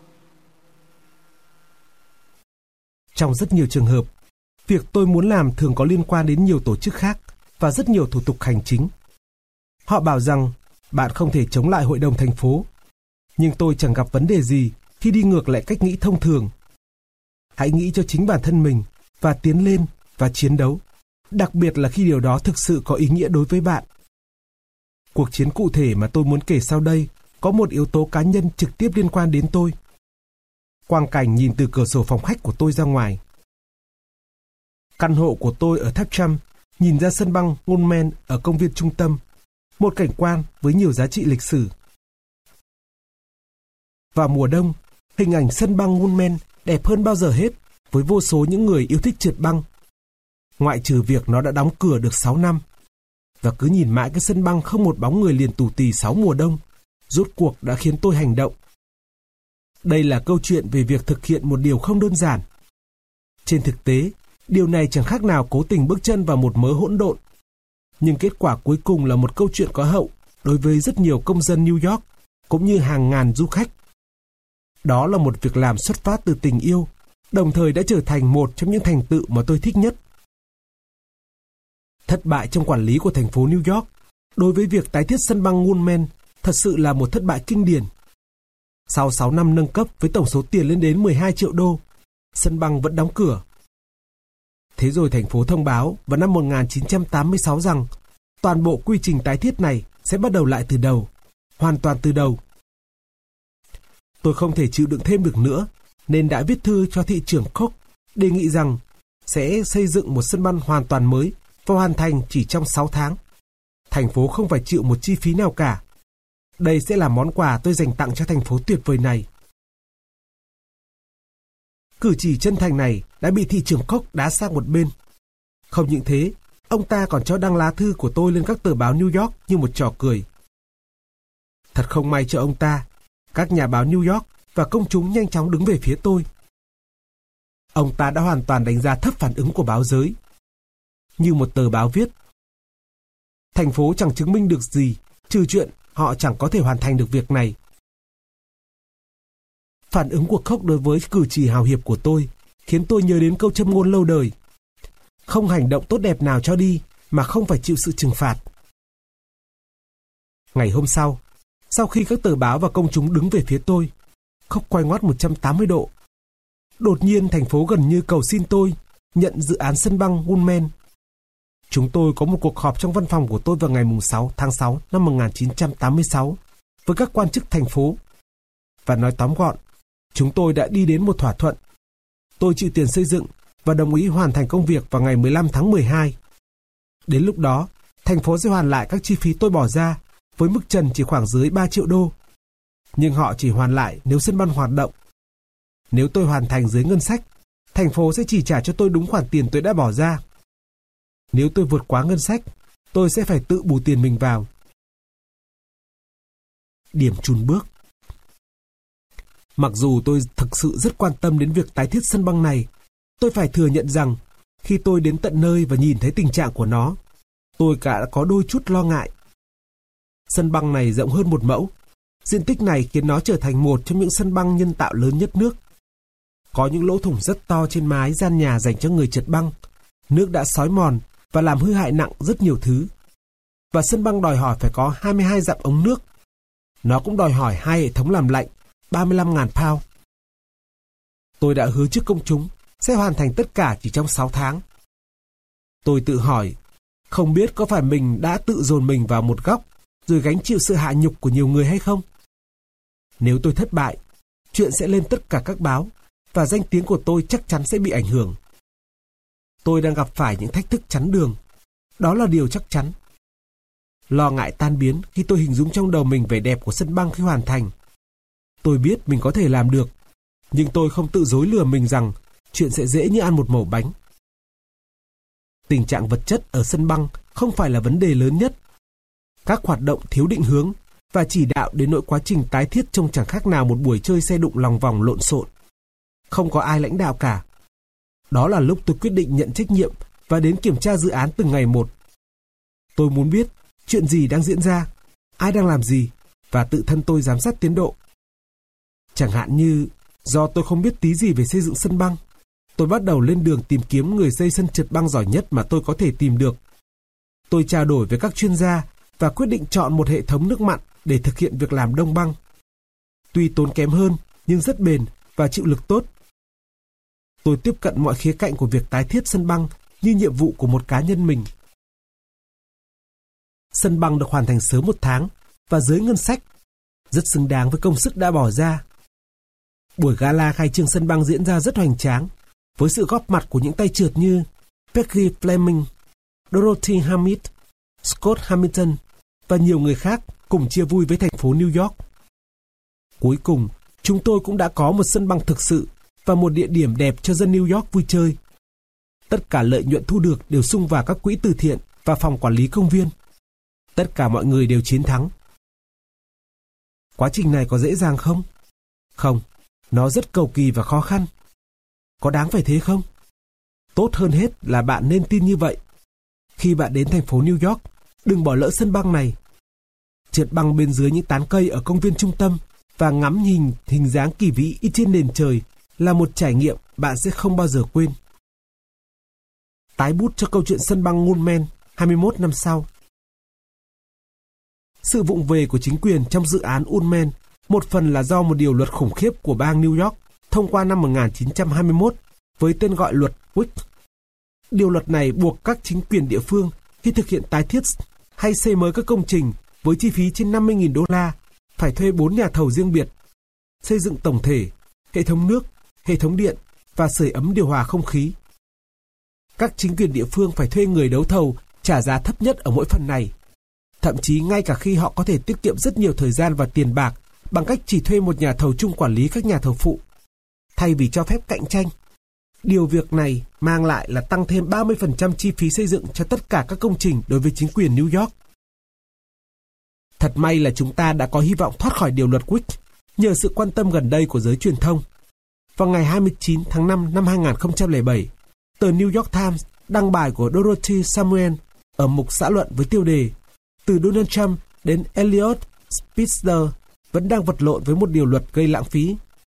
Trong rất nhiều trường hợp, việc tôi muốn làm thường có liên quan đến nhiều tổ chức khác và rất nhiều thủ tục hành chính. Họ bảo rằng bạn không thể chống lại hội đồng thành phố, nhưng tôi chẳng gặp vấn đề gì khi đi ngược lại cách nghĩ thông thường. Hãy nghĩ cho chính bản thân mình và tiến lên và chiến đấu, đặc biệt là khi điều đó thực sự có ý nghĩa đối với bạn. Cuộc chiến cụ thể mà tôi muốn kể sau đây có một yếu tố cá nhân trực tiếp liên quan đến tôi. Quang cảnh nhìn từ cửa sổ phòng khách của tôi ra ngoài. Căn hộ của tôi ở tháp Trump nhìn ra sân băng Monument ở công viên trung tâm, một cảnh quan với nhiều giá trị lịch sử. Vào mùa đông, hình ảnh sân băng Monument đẹp hơn bao giờ hết với vô số những người yêu thích trượt băng. Ngoại trừ việc nó đã đóng cửa được sáu năm, và cứ nhìn mãi cái sân băng không một bóng người liền tù tì sáu mùa đông, rốt cuộc đã khiến tôi hành động. Đây là câu chuyện về việc thực hiện một điều không đơn giản. Trên thực tế, điều này chẳng khác nào cố tình bước chân vào một mớ hỗn độn. Nhưng kết quả cuối cùng là một câu chuyện có hậu đối với rất nhiều công dân New York, cũng như hàng ngàn du khách. Đó là một việc làm xuất phát từ tình yêu, đồng thời đã trở thành một trong những thành tựu mà tôi thích nhất. Thất bại trong quản lý của thành phố New York đối với việc tái thiết sân băng Monument thật sự là một thất bại kinh điển. Sau sáu năm nâng cấp với tổng số tiền lên đến mười hai triệu đô, sân băng vẫn đóng cửa. Thế rồi thành phố thông báo vào năm một nghìn chín trăm tám mươi sáu rằng toàn bộ quy trình tái thiết này sẽ bắt đầu lại từ đầu, hoàn toàn từ đầu. Tôi không thể chịu đựng thêm được nữa, nên đã viết thư cho thị trưởng Koch đề nghị rằng sẽ xây dựng một sân băng hoàn toàn mới và hoàn thành chỉ trong sáu tháng. Thành phố không phải chịu một chi phí nào cả. Đây sẽ là món quà tôi dành tặng cho thành phố tuyệt vời này. Cử chỉ chân thành này đã bị thị trưởng Koch đá sang một bên. Không những thế, ông ta còn cho đăng lá thư của tôi lên các tờ báo New York như một trò cười. Thật không may cho ông ta, các nhà báo New York và công chúng nhanh chóng đứng về phía tôi. Ông ta đã hoàn toàn đánh giá thấp phản ứng của báo giới. Như một tờ báo viết, thành phố chẳng chứng minh được gì, trừ chuyện họ chẳng có thể hoàn thành được việc này. Phản ứng của Koch đối với cử chỉ hào hiệp của tôi khiến tôi nhớ đến câu châm ngôn lâu đời: không hành động tốt đẹp nào cho đi mà không phải chịu sự trừng phạt. Ngày hôm sau, sau khi các tờ báo và công chúng đứng về phía tôi, Koch quay ngoắt một trăm tám mươi độ. Đột nhiên thành phố gần như cầu xin tôi nhận dự án sân băng Monument. Chúng tôi có một cuộc họp trong văn phòng của tôi vào ngày sáu tháng sáu năm một nghìn chín trăm tám mươi sáu với các quan chức thành phố. Và nói tóm gọn, chúng tôi đã đi đến một thỏa thuận. Tôi chịu tiền xây dựng và đồng ý hoàn thành công việc vào ngày mười lăm tháng mười hai. Đến lúc đó, thành phố sẽ hoàn lại các chi phí tôi bỏ ra với mức trần chỉ khoảng dưới ba triệu đô. Nhưng họ chỉ hoàn lại nếu sân băng hoạt động. Nếu tôi hoàn thành dưới ngân sách, thành phố sẽ chỉ trả cho tôi đúng khoản tiền tôi đã bỏ ra. Nếu tôi vượt quá ngân sách, tôi sẽ phải tự bù tiền mình vào. Điểm chùn bước. Mặc dù tôi thực sự rất quan tâm đến việc tái thiết sân băng này, tôi phải thừa nhận rằng khi tôi đến tận nơi và nhìn thấy tình trạng của nó, tôi cả đã có đôi chút lo ngại. Sân băng này rộng hơn một mẫu. Diện tích này khiến nó trở thành một trong những sân băng nhân tạo lớn nhất nước. Có những lỗ thủng rất to trên mái gian nhà dành cho người trượt băng. Nước đã xói mòn và làm hư hại nặng rất nhiều thứ. Và sân băng đòi hỏi phải có hai mươi hai dặm ống nước. Nó cũng đòi hỏi hai hệ thống làm lạnh, ba mươi lăm nghìn pound. Tôi đã hứa trước công chúng sẽ hoàn thành tất cả chỉ trong sáu tháng. Tôi tự hỏi, không biết có phải mình đã tự dồn mình vào một góc rồi gánh chịu sự hạ nhục của nhiều người hay không? Nếu tôi thất bại, chuyện sẽ lên tất cả các báo và danh tiếng của tôi chắc chắn sẽ bị ảnh hưởng. Tôi đang gặp phải những thách thức chắn đường. Đó là điều chắc chắn. Lo ngại tan biến khi tôi hình dung trong đầu mình vẻ đẹp của sân băng khi hoàn thành. Tôi biết mình có thể làm được, nhưng tôi không tự dối lừa mình rằng chuyện sẽ dễ như ăn một mẩu bánh. Tình trạng vật chất ở sân băng không phải là vấn đề lớn nhất. Các hoạt động thiếu định hướng và chỉ đạo đến nỗi quá trình tái thiết trông chẳng khác nào một buổi chơi xe đụng lòng vòng lộn xộn. Không có ai lãnh đạo cả. Đó là lúc tôi quyết định nhận trách nhiệm và đến kiểm tra dự án từng ngày một. Tôi muốn biết chuyện gì đang diễn ra, ai đang làm gì và tự thân tôi giám sát tiến độ. Chẳng hạn như do tôi không biết tí gì về xây dựng sân băng, tôi bắt đầu lên đường tìm kiếm người xây sân trượt băng giỏi nhất mà tôi có thể tìm được. Tôi trao đổi với các chuyên gia và quyết định chọn một hệ thống nước mặn để thực hiện việc làm đông băng. Tuy tốn kém hơn nhưng rất bền và chịu lực tốt. Tôi tiếp cận mọi khía cạnh của việc tái thiết sân băng như nhiệm vụ của một cá nhân mình. Sân băng được hoàn thành sớm một tháng và dưới ngân sách, rất xứng đáng với công sức đã bỏ ra. Buổi gala khai trương sân băng diễn ra rất hoành tráng, với sự góp mặt của những tay trượt như Peggy Fleming, Dorothy Hamid, Scott Hamilton và nhiều người khác cùng chia vui với thành phố New York. Cuối cùng, chúng tôi cũng đã có một sân băng thực sự và một địa điểm đẹp cho dân New York vui chơi. Tất cả lợi nhuận thu được đều sung vào các quỹ từ thiện và phòng quản lý công viên. Tất cả mọi người đều chiến thắng. Quá trình này có dễ dàng không? Không, nó rất cầu kỳ và khó khăn. Có đáng phải thế không? Tốt hơn hết là bạn nên tin như vậy. Khi bạn đến thành phố New York, đừng bỏ lỡ sân băng này. Trượt băng bên dưới những tán cây ở công viên trung tâm và ngắm nhìn hình dáng kỳ vĩ in trên nền trời là một trải nghiệm bạn sẽ không bao giờ quên. Tái bút cho câu chuyện sân băng Monument hai mươi mốt năm sau. Sự vụng về của chính quyền trong dự án Monument một phần là do một điều luật khủng khiếp của bang New York thông qua năm một nghìn chín trăm hai mươi mốt với tên gọi luật Wick. Điều luật này buộc các chính quyền địa phương khi thực hiện tái thiết hay xây mới các công trình với chi phí trên năm mươi nghìn đô la phải thuê bốn nhà thầu riêng biệt, xây dựng tổng thể, hệ thống nước, hệ thống điện và sưởi ấm điều hòa không khí. Các chính quyền địa phương phải thuê người đấu thầu trả giá thấp nhất ở mỗi phần này, thậm chí ngay cả khi họ có thể tiết kiệm rất nhiều thời gian và tiền bạc bằng cách chỉ thuê một nhà thầu chung quản lý các nhà thầu phụ, thay vì cho phép cạnh tranh. Điều việc này mang lại là tăng thêm ba mươi phần trăm chi phí xây dựng cho tất cả các công trình đối với chính quyền New York. Thật may là chúng ta đã có hy vọng thoát khỏi điều luật Wick nhờ sự quan tâm gần đây của giới truyền thông. Vào ngày hai mươi chín tháng năm năm hai nghìn không trăm lẻ bảy, tờ New York Times đăng bài của Dorothy Samuel ở mục xã luận với tiêu đề "Từ Donald Trump đến Eliot Spitzer vẫn đang vật lộn với một điều luật gây lãng phí."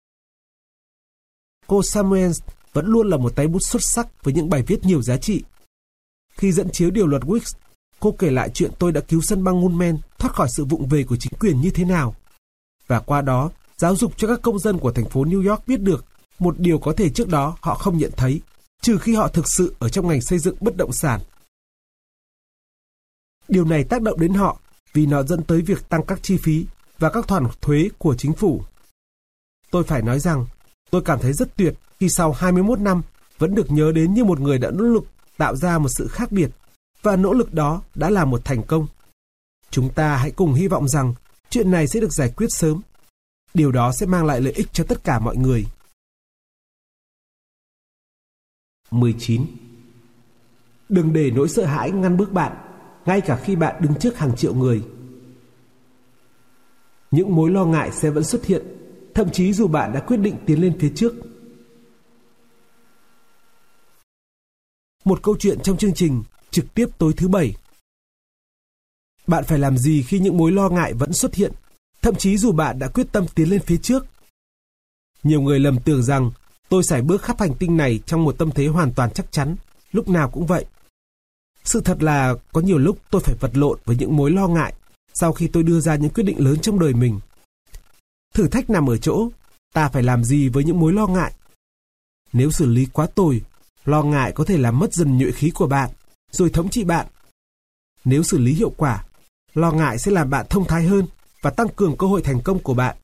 Cô Samuel vẫn luôn là một tay bút xuất sắc với những bài viết nhiều giá trị. Khi dẫn chiếu điều luật Wick, cô kể lại chuyện tôi đã cứu sân băng Monument thoát khỏi sự vụng về của chính quyền như thế nào. Và qua đó, giáo dục cho các công dân của thành phố New York biết được một điều có thể trước đó họ không nhận thấy, trừ khi họ thực sự ở trong ngành xây dựng bất động sản. Điều này tác động đến họ vì nó dẫn tới việc tăng các chi phí và các khoản thuế của chính phủ. Tôi phải nói rằng, tôi cảm thấy rất tuyệt khi sau hai mươi mốt năm vẫn được nhớ đến như một người đã nỗ lực tạo ra một sự khác biệt, và nỗ lực đó đã là một thành công. Chúng ta hãy cùng hy vọng rằng chuyện này sẽ được giải quyết sớm. Điều đó sẽ mang lại lợi ích cho tất cả mọi người. mười chín. Đừng để nỗi sợ hãi ngăn bước bạn, ngay cả khi bạn đứng trước hàng triệu người. Những mối lo ngại sẽ vẫn xuất hiện, thậm chí dù bạn đã quyết định tiến lên phía trước. Một câu chuyện trong chương trình trực tiếp tối thứ Bảy. Bạn phải làm gì khi những mối lo ngại vẫn xuất hiện, thậm chí dù bạn đã quyết tâm tiến lên phía trước? Nhiều người lầm tưởng rằng tôi sải bước khắp hành tinh này trong một tâm thế hoàn toàn chắc chắn, lúc nào cũng vậy. Sự thật là có nhiều lúc tôi phải vật lộn với những mối lo ngại sau khi tôi đưa ra những quyết định lớn trong đời mình. Thử thách nằm ở chỗ, ta phải làm gì với những mối lo ngại? Nếu xử lý quá tồi, lo ngại có thể làm mất dần nhuệ khí của bạn, rồi thống trị bạn. Nếu xử lý hiệu quả, lo ngại sẽ làm bạn thông thái hơn và tăng cường cơ hội thành công của bạn.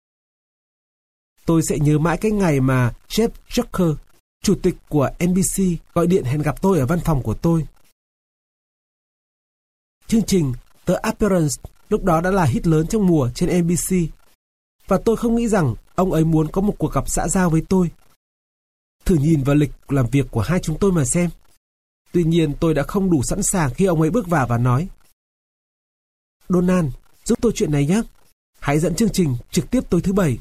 Tôi sẽ nhớ mãi cái ngày mà Jeff Zucker, chủ tịch của en bê xê, gọi điện hẹn gặp tôi ở văn phòng của tôi. Chương trình The Appearance lúc đó đã là hit lớn trong mùa trên en bê xê, và tôi không nghĩ rằng ông ấy muốn có một cuộc gặp xã giao với tôi. Thử nhìn vào lịch làm việc của hai chúng tôi mà xem. Tuy nhiên tôi đã không đủ sẵn sàng khi ông ấy bước vào và nói: "Donald, giúp tôi chuyện này nhé. Hãy dẫn chương trình trực tiếp tối thứ Bảy."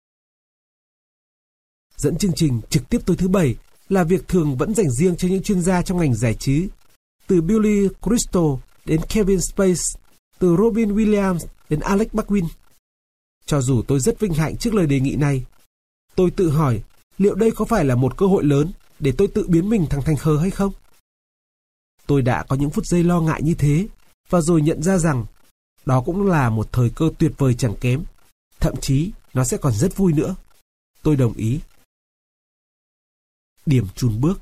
Dẫn chương trình trực tiếp tối thứ Bảy là việc thường vẫn dành riêng cho những chuyên gia trong ngành giải trí, từ Billy Crystal đến Kevin Spacey, từ Robin Williams đến Alec Baldwin. Cho dù tôi rất vinh hạnh trước lời đề nghị này, tôi tự hỏi liệu đây có phải là một cơ hội lớn để tôi tự biến mình thành thành khờ hay không? Tôi đã có những phút giây lo ngại như thế, và rồi nhận ra rằng đó cũng là một thời cơ tuyệt vời chẳng kém. Thậm chí nó sẽ còn rất vui nữa. Tôi đồng ý. Điểm chùn bước.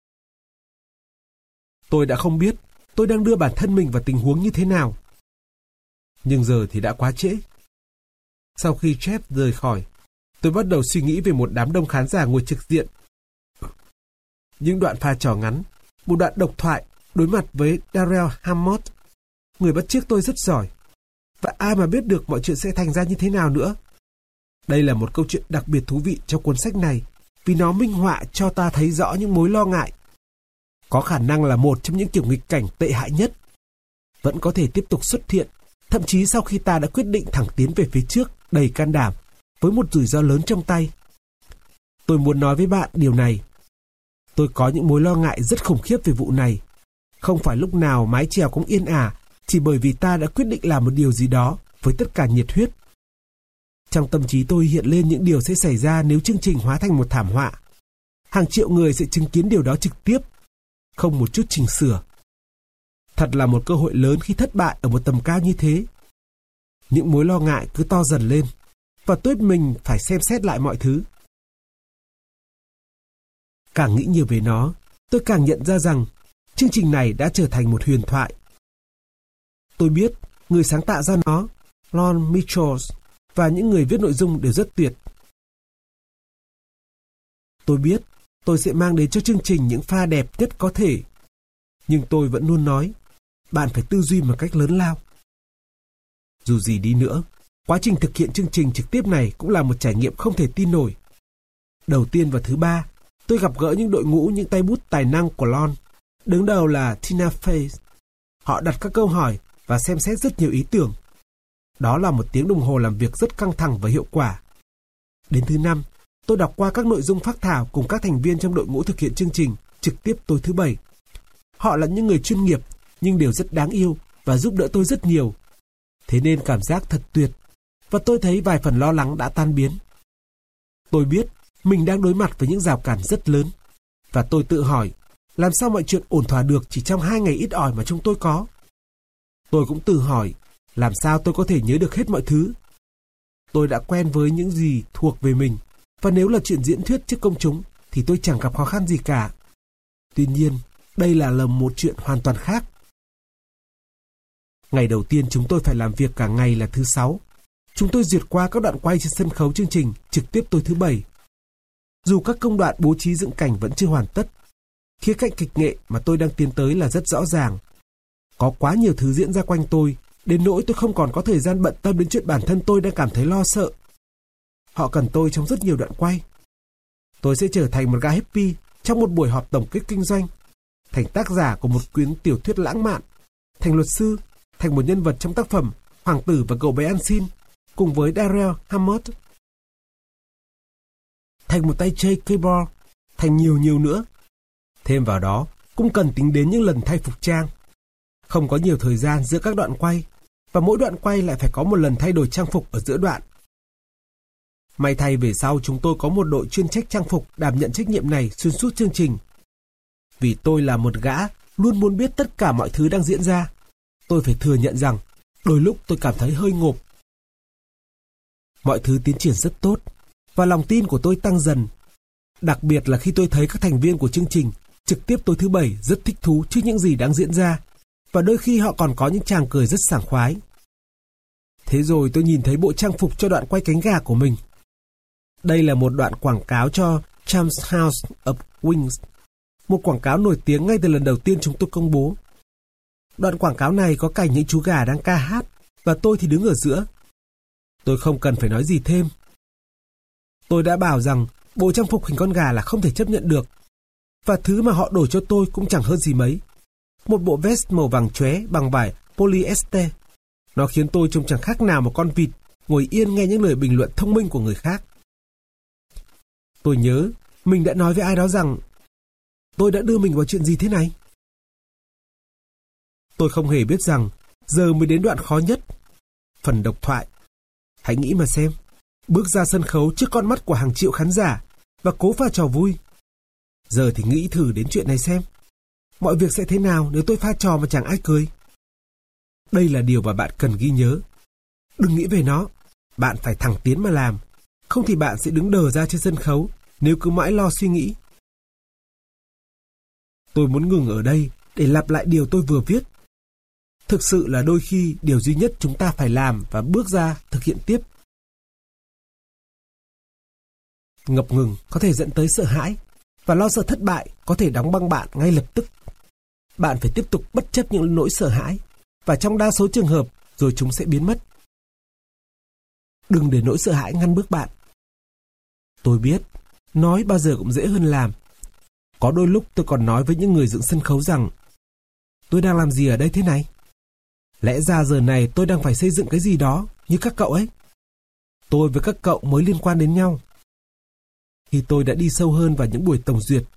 Tôi đã không biết tôi đang đưa bản thân mình vào tình huống như thế nào. Nhưng giờ thì đã quá trễ. Sau khi Jeff rời khỏi, tôi bắt đầu suy nghĩ về một đám đông khán giả ngồi trực diện. Những đoạn pha trò ngắn, một đoạn độc thoại đối mặt với Darrell Hammond. Người bắt chước tôi rất giỏi. Và ai mà biết được mọi chuyện sẽ thành ra như thế nào nữa. Đây là một câu chuyện đặc biệt thú vị trong cuốn sách này, vì nó minh họa cho ta thấy rõ những mối lo ngại. Có khả năng là một trong những kiểu nghịch cảnh tệ hại nhất vẫn có thể tiếp tục xuất hiện, thậm chí sau khi ta đã quyết định thẳng tiến về phía trước đầy can đảm, với một rủi ro lớn trong tay. Tôi muốn nói với bạn điều này. Tôi có những mối lo ngại rất khủng khiếp về vụ này. Không phải lúc nào mái chèo cũng yên ả, chỉ bởi vì ta đã quyết định làm một điều gì đó với tất cả nhiệt huyết. Trong tâm trí tôi hiện lên những điều sẽ xảy ra nếu chương trình hóa thành một thảm họa. Hàng triệu người sẽ chứng kiến điều đó trực tiếp, không một chút chỉnh sửa. Thật là một cơ hội lớn khi thất bại ở một tầm cao như thế. Những mối lo ngại cứ to dần lên, và tôi mình phải xem xét lại mọi thứ. Càng nghĩ nhiều về nó, tôi càng nhận ra rằng chương trình này đã trở thành một huyền thoại. Tôi biết người sáng tạo ra nó, Lon Michaels, và những người viết nội dung đều rất tuyệt. Tôi biết tôi sẽ mang đến cho chương trình những pha đẹp nhất có thể. Nhưng tôi vẫn luôn nói, bạn phải tư duy một cách lớn lao. Dù gì đi nữa, quá trình thực hiện chương trình trực tiếp này cũng là một trải nghiệm không thể tin nổi. Đầu tiên và thứ ba, tôi gặp gỡ những đội ngũ những tay bút tài năng của Lon. Đứng đầu là Tina Fey. Họ đặt các câu hỏi và xem xét rất nhiều ý tưởng. Đó là một tiếng đồng hồ làm việc rất căng thẳng và hiệu quả. Đến thứ năm, tôi đọc qua các nội dung phác thảo cùng các thành viên trong đội ngũ thực hiện chương trình trực tiếp tối thứ bảy. Họ là những người chuyên nghiệp nhưng đều rất đáng yêu và giúp đỡ tôi rất nhiều. Thế nên cảm giác thật tuyệt, và tôi thấy vài phần lo lắng đã tan biến. Tôi biết mình đang đối mặt với những rào cản rất lớn, và tôi tự hỏi làm sao mọi chuyện ổn thỏa được chỉ trong hai ngày ít ỏi mà chúng tôi có. Tôi cũng tự hỏi làm sao tôi có thể nhớ được hết mọi thứ. Tôi đã quen với những gì thuộc về mình, và nếu là chuyện diễn thuyết trước công chúng thì tôi chẳng gặp khó khăn gì cả. Tuy nhiên, đây là là một chuyện hoàn toàn khác. Ngày đầu tiên chúng tôi phải làm việc cả ngày là thứ sáu. Chúng tôi duyệt qua các đoạn quay trên sân khấu chương trình trực tiếp tối thứ bảy. Dù các công đoạn bố trí dựng cảnh vẫn chưa hoàn tất, khía cạnh kịch nghệ mà tôi đang tiến tới là rất rõ ràng. Có quá nhiều thứ diễn ra quanh tôi, đến nỗi tôi không còn có thời gian bận tâm đến chuyện bản thân tôi đang cảm thấy lo sợ. Họ cần tôi trong rất nhiều đoạn quay. Tôi sẽ trở thành một gã hippie trong một buổi họp tổng kết kinh doanh, thành tác giả của một quyển tiểu thuyết lãng mạn, thành luật sư, thành một nhân vật trong tác phẩm Hoàng tử và cậu bé ăn xin, cùng với Darrell Hammond, thành một tay chơi keyboard, thành nhiều nhiều nữa. Thêm vào đó, cũng cần tính đến những lần thay phục trang. Không có nhiều thời gian giữa các đoạn quay, và mỗi đoạn quay lại phải có một lần thay đổi trang phục ở giữa đoạn. May thay về sau chúng tôi có một đội chuyên trách trang phục đảm nhận trách nhiệm này xuyên suốt chương trình. Vì tôi là một gã luôn muốn biết tất cả mọi thứ đang diễn ra, tôi phải thừa nhận rằng đôi lúc tôi cảm thấy hơi ngộp. Mọi thứ tiến triển rất tốt, và lòng tin của tôi tăng dần. Đặc biệt là khi tôi thấy các thành viên của chương trình trực tiếp tối thứ bảy rất thích thú trước những gì đang diễn ra, và đôi khi họ còn có những tràng cười rất sảng khoái. Thế rồi tôi nhìn thấy bộ trang phục cho đoạn quay cánh gà của mình. Đây là một đoạn quảng cáo cho Charms House of Wings, một quảng cáo nổi tiếng ngay từ lần đầu tiên chúng tôi công bố. Đoạn quảng cáo này có cảnh những chú gà đang ca hát, và tôi thì đứng ở giữa. Tôi không cần phải nói gì thêm. Tôi đã bảo rằng bộ trang phục hình con gà là không thể chấp nhận được, và thứ mà họ đổi cho tôi cũng chẳng hơn gì mấy. Một bộ vest màu vàng chóe bằng vải polyester. Nó khiến tôi trông chẳng khác nào một con vịt ngồi yên nghe những lời bình luận thông minh của người khác. Tôi nhớ mình đã nói với ai đó rằng tôi đã đưa mình vào chuyện gì thế này. Tôi không hề biết rằng giờ mới đến đoạn khó nhất, phần độc thoại. Hãy nghĩ mà xem, bước ra sân khấu trước con mắt của hàng triệu khán giả và cố pha trò vui. Giờ thì nghĩ thử đến chuyện này xem. Mọi việc sẽ thế nào nếu tôi pha trò mà chẳng ai cười? Đây là điều mà bạn cần ghi nhớ. Đừng nghĩ về nó, bạn phải thẳng tiến mà làm. Không thì bạn sẽ đứng đờ ra trên sân khấu nếu cứ mãi lo suy nghĩ. Tôi muốn ngừng ở đây để lặp lại điều tôi vừa viết. Thực sự là đôi khi điều duy nhất chúng ta phải làm và bước ra thực hiện tiếp. Ngập ngừng có thể dẫn tới sợ hãi, và lo sợ thất bại có thể đóng băng bạn ngay lập tức. Bạn phải tiếp tục bất chấp những nỗi sợ hãi, và trong đa số trường hợp rồi chúng sẽ biến mất. Đừng để nỗi sợ hãi ngăn bước bạn. Tôi biết, nói bao giờ cũng dễ hơn làm. Có đôi lúc tôi còn nói với những người dựng sân khấu rằng tôi đang làm gì ở đây thế này? Lẽ ra giờ này tôi đang phải xây dựng cái gì đó như các cậu ấy. Tôi với các cậu mới liên quan đến nhau. Khi tôi đã đi sâu hơn vào những buổi tổng duyệt,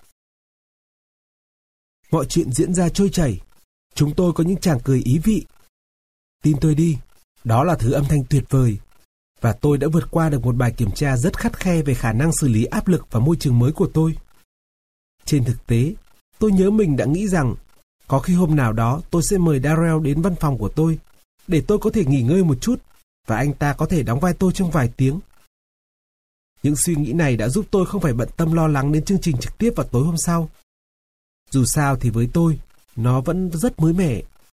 mọi chuyện diễn ra trôi chảy. Chúng tôi có những tràng cười ý vị. Tin tôi đi, đó là thứ âm thanh tuyệt vời. Và tôi đã vượt qua được một bài kiểm tra rất khắt khe về khả năng xử lý áp lực và môi trường mới của tôi. Trên thực tế, tôi nhớ mình đã nghĩ rằng có khi hôm nào đó tôi sẽ mời Darrell đến văn phòng của tôi để tôi có thể nghỉ ngơi một chút và anh ta có thể đóng vai tôi trong vài tiếng. Những suy nghĩ này đã giúp tôi không phải bận tâm lo lắng đến chương trình trực tiếp vào tối hôm sau. Dù sao thì với tôi, nó vẫn rất mới mẻ.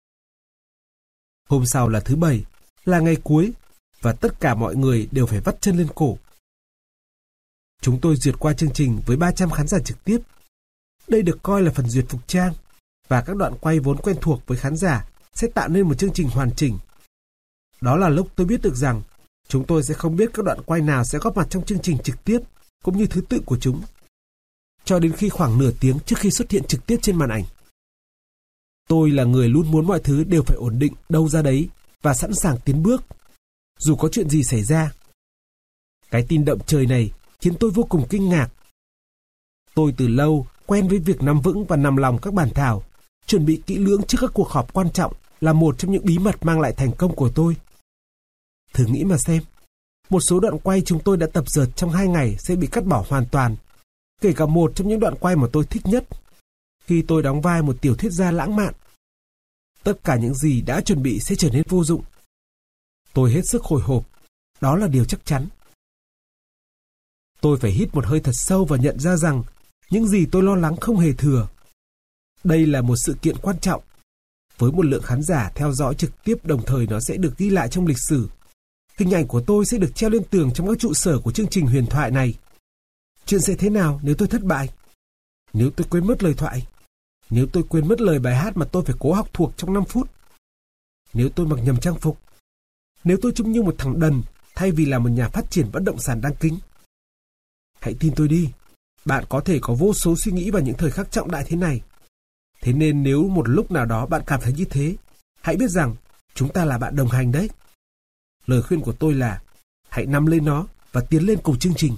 Hôm sau là thứ Bảy, là ngày cuối, và tất cả mọi người đều phải vắt chân lên cổ. Chúng tôi duyệt qua chương trình với ba trăm khán giả trực tiếp. Đây được coi là phần duyệt phục trang, và các đoạn quay vốn quen thuộc với khán giả sẽ tạo nên một chương trình hoàn chỉnh. Đó là lúc tôi biết được rằng chúng tôi sẽ không biết các đoạn quay nào sẽ góp mặt trong chương trình trực tiếp, cũng như thứ tự của chúng, cho đến khi khoảng nửa tiếng trước khi xuất hiện trực tiếp trên màn ảnh. Tôi là người luôn muốn mọi thứ đều phải ổn định đâu ra đấy và sẵn sàng tiến bước, dù có chuyện gì xảy ra. Cái tin động trời này khiến tôi vô cùng kinh ngạc. Tôi từ lâu quen với việc nắm vững và nằm lòng các bản thảo, chuẩn bị kỹ lưỡng trước các cuộc họp quan trọng là một trong những bí mật mang lại thành công của tôi. Thử nghĩ mà xem, một số đoạn quay chúng tôi đã tập dượt trong hai ngày sẽ bị cắt bỏ hoàn toàn, kể cả một trong những đoạn quay mà tôi thích nhất, khi tôi đóng vai một tiểu thuyết gia lãng mạn. Tất cả những gì đã chuẩn bị sẽ trở nên vô dụng. Tôi hết sức hồi hộp, đó là điều chắc chắn. Tôi phải hít một hơi thật sâu và nhận ra rằng những gì tôi lo lắng không hề thừa. Đây là một sự kiện quan trọng. Với một lượng khán giả theo dõi trực tiếp, đồng thời nó sẽ được ghi lại trong lịch sử. Hình ảnh của tôi sẽ được treo lên tường trong các trụ sở của chương trình huyền thoại này. Chuyện sẽ thế nào nếu tôi thất bại? Nếu tôi quên mất lời thoại? Nếu tôi quên mất lời bài hát mà tôi phải cố học thuộc trong năm phút? Nếu tôi mặc nhầm trang phục? Nếu tôi trông như một thằng đần thay vì là một nhà phát triển bất động sản đáng kính? Hãy tin tôi đi, bạn có thể có vô số suy nghĩ vào những thời khắc trọng đại thế này. Thế nên nếu một lúc nào đó bạn cảm thấy như thế, hãy biết rằng chúng ta là bạn đồng hành đấy. Lời khuyên của tôi là hãy nắm lên nó và tiến lên cùng chương trình.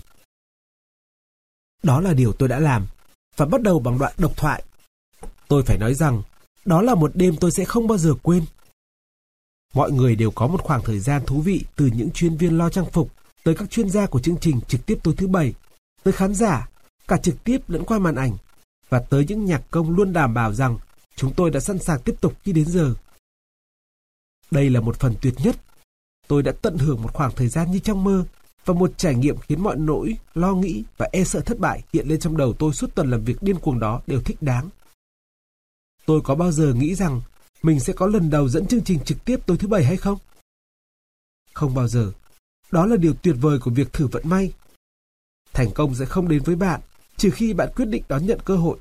Đó là điều tôi đã làm, và bắt đầu bằng đoạn độc thoại. Tôi phải nói rằng đó là một đêm tôi sẽ không bao giờ quên. Mọi người đều có một khoảng thời gian thú vị, từ những chuyên viên lo trang phục tới các chuyên gia của chương trình trực tiếp tối thứ Bảy, tới khán giả, cả trực tiếp lẫn qua màn ảnh, và tới những nhạc công luôn đảm bảo rằng chúng tôi đã sẵn sàng tiếp tục khi đến giờ. Đây là một phần tuyệt nhất. Tôi đã tận hưởng một khoảng thời gian như trong mơ, và một trải nghiệm khiến mọi nỗi lo nghĩ và e sợ thất bại hiện lên trong đầu tôi suốt tuần làm việc điên cuồng đó đều thích đáng. Tôi có bao giờ nghĩ rằng mình sẽ có lần đầu dẫn chương trình trực tiếp tối thứ Bảy hay không? Không bao giờ. Đó là điều tuyệt vời của việc thử vận may. Thành công sẽ không đến với bạn trừ khi bạn quyết định đón nhận cơ hội.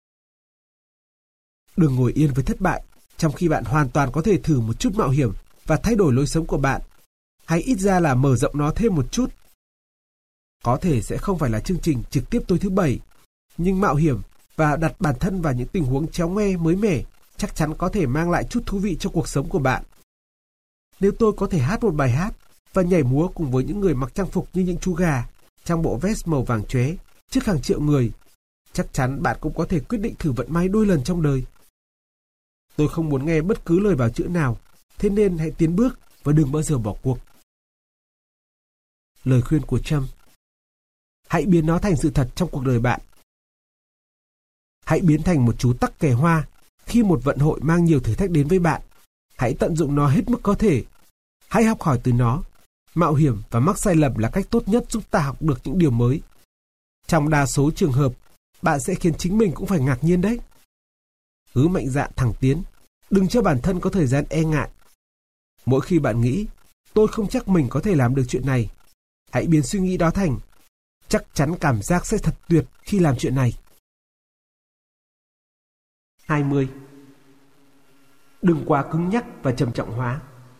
Đừng ngồi yên với thất bại, trong khi bạn hoàn toàn có thể thử một chút mạo hiểm và thay đổi lối sống của bạn, hay ít ra là mở rộng nó thêm một chút. Có thể sẽ không phải là chương trình trực tiếp tối thứ Bảy, nhưng mạo hiểm và đặt bản thân vào những tình huống chéo ngoe mới mẻ chắc chắn có thể mang lại chút thú vị cho cuộc sống của bạn. Nếu tôi có thể hát một bài hát và nhảy múa cùng với những người mặc trang phục như những chú gà trong bộ vest màu vàng chóe trước hàng triệu người, chắc chắn bạn cũng có thể quyết định thử vận may đôi lần trong đời. Tôi không muốn nghe bất cứ lời bào chữa nào, thế nên hãy tiến bước và đừng bao giờ bỏ cuộc. Lời khuyên của Trump: hãy biến nó thành sự thật trong cuộc đời bạn. Hãy biến thành một chú tắc kè hoa khi một vận hội mang nhiều thử thách đến với bạn. Hãy tận dụng nó hết mức có thể. Hãy học hỏi từ nó. Mạo hiểm và mắc sai lầm là cách tốt nhất giúp ta học được những điều mới. Trong đa số trường hợp, bạn sẽ khiến chính mình cũng phải ngạc nhiên đấy. Cứ mạnh dạn thẳng tiến, đừng cho bản thân có thời gian e ngại. Mỗi khi bạn nghĩ, tôi không chắc mình có thể làm được chuyện này, hãy biến suy nghĩ đó thành, chắc chắn cảm giác sẽ thật tuyệt khi làm chuyện này. hai mươi. Đừng quá cứng nhắc và trầm trọng hóa.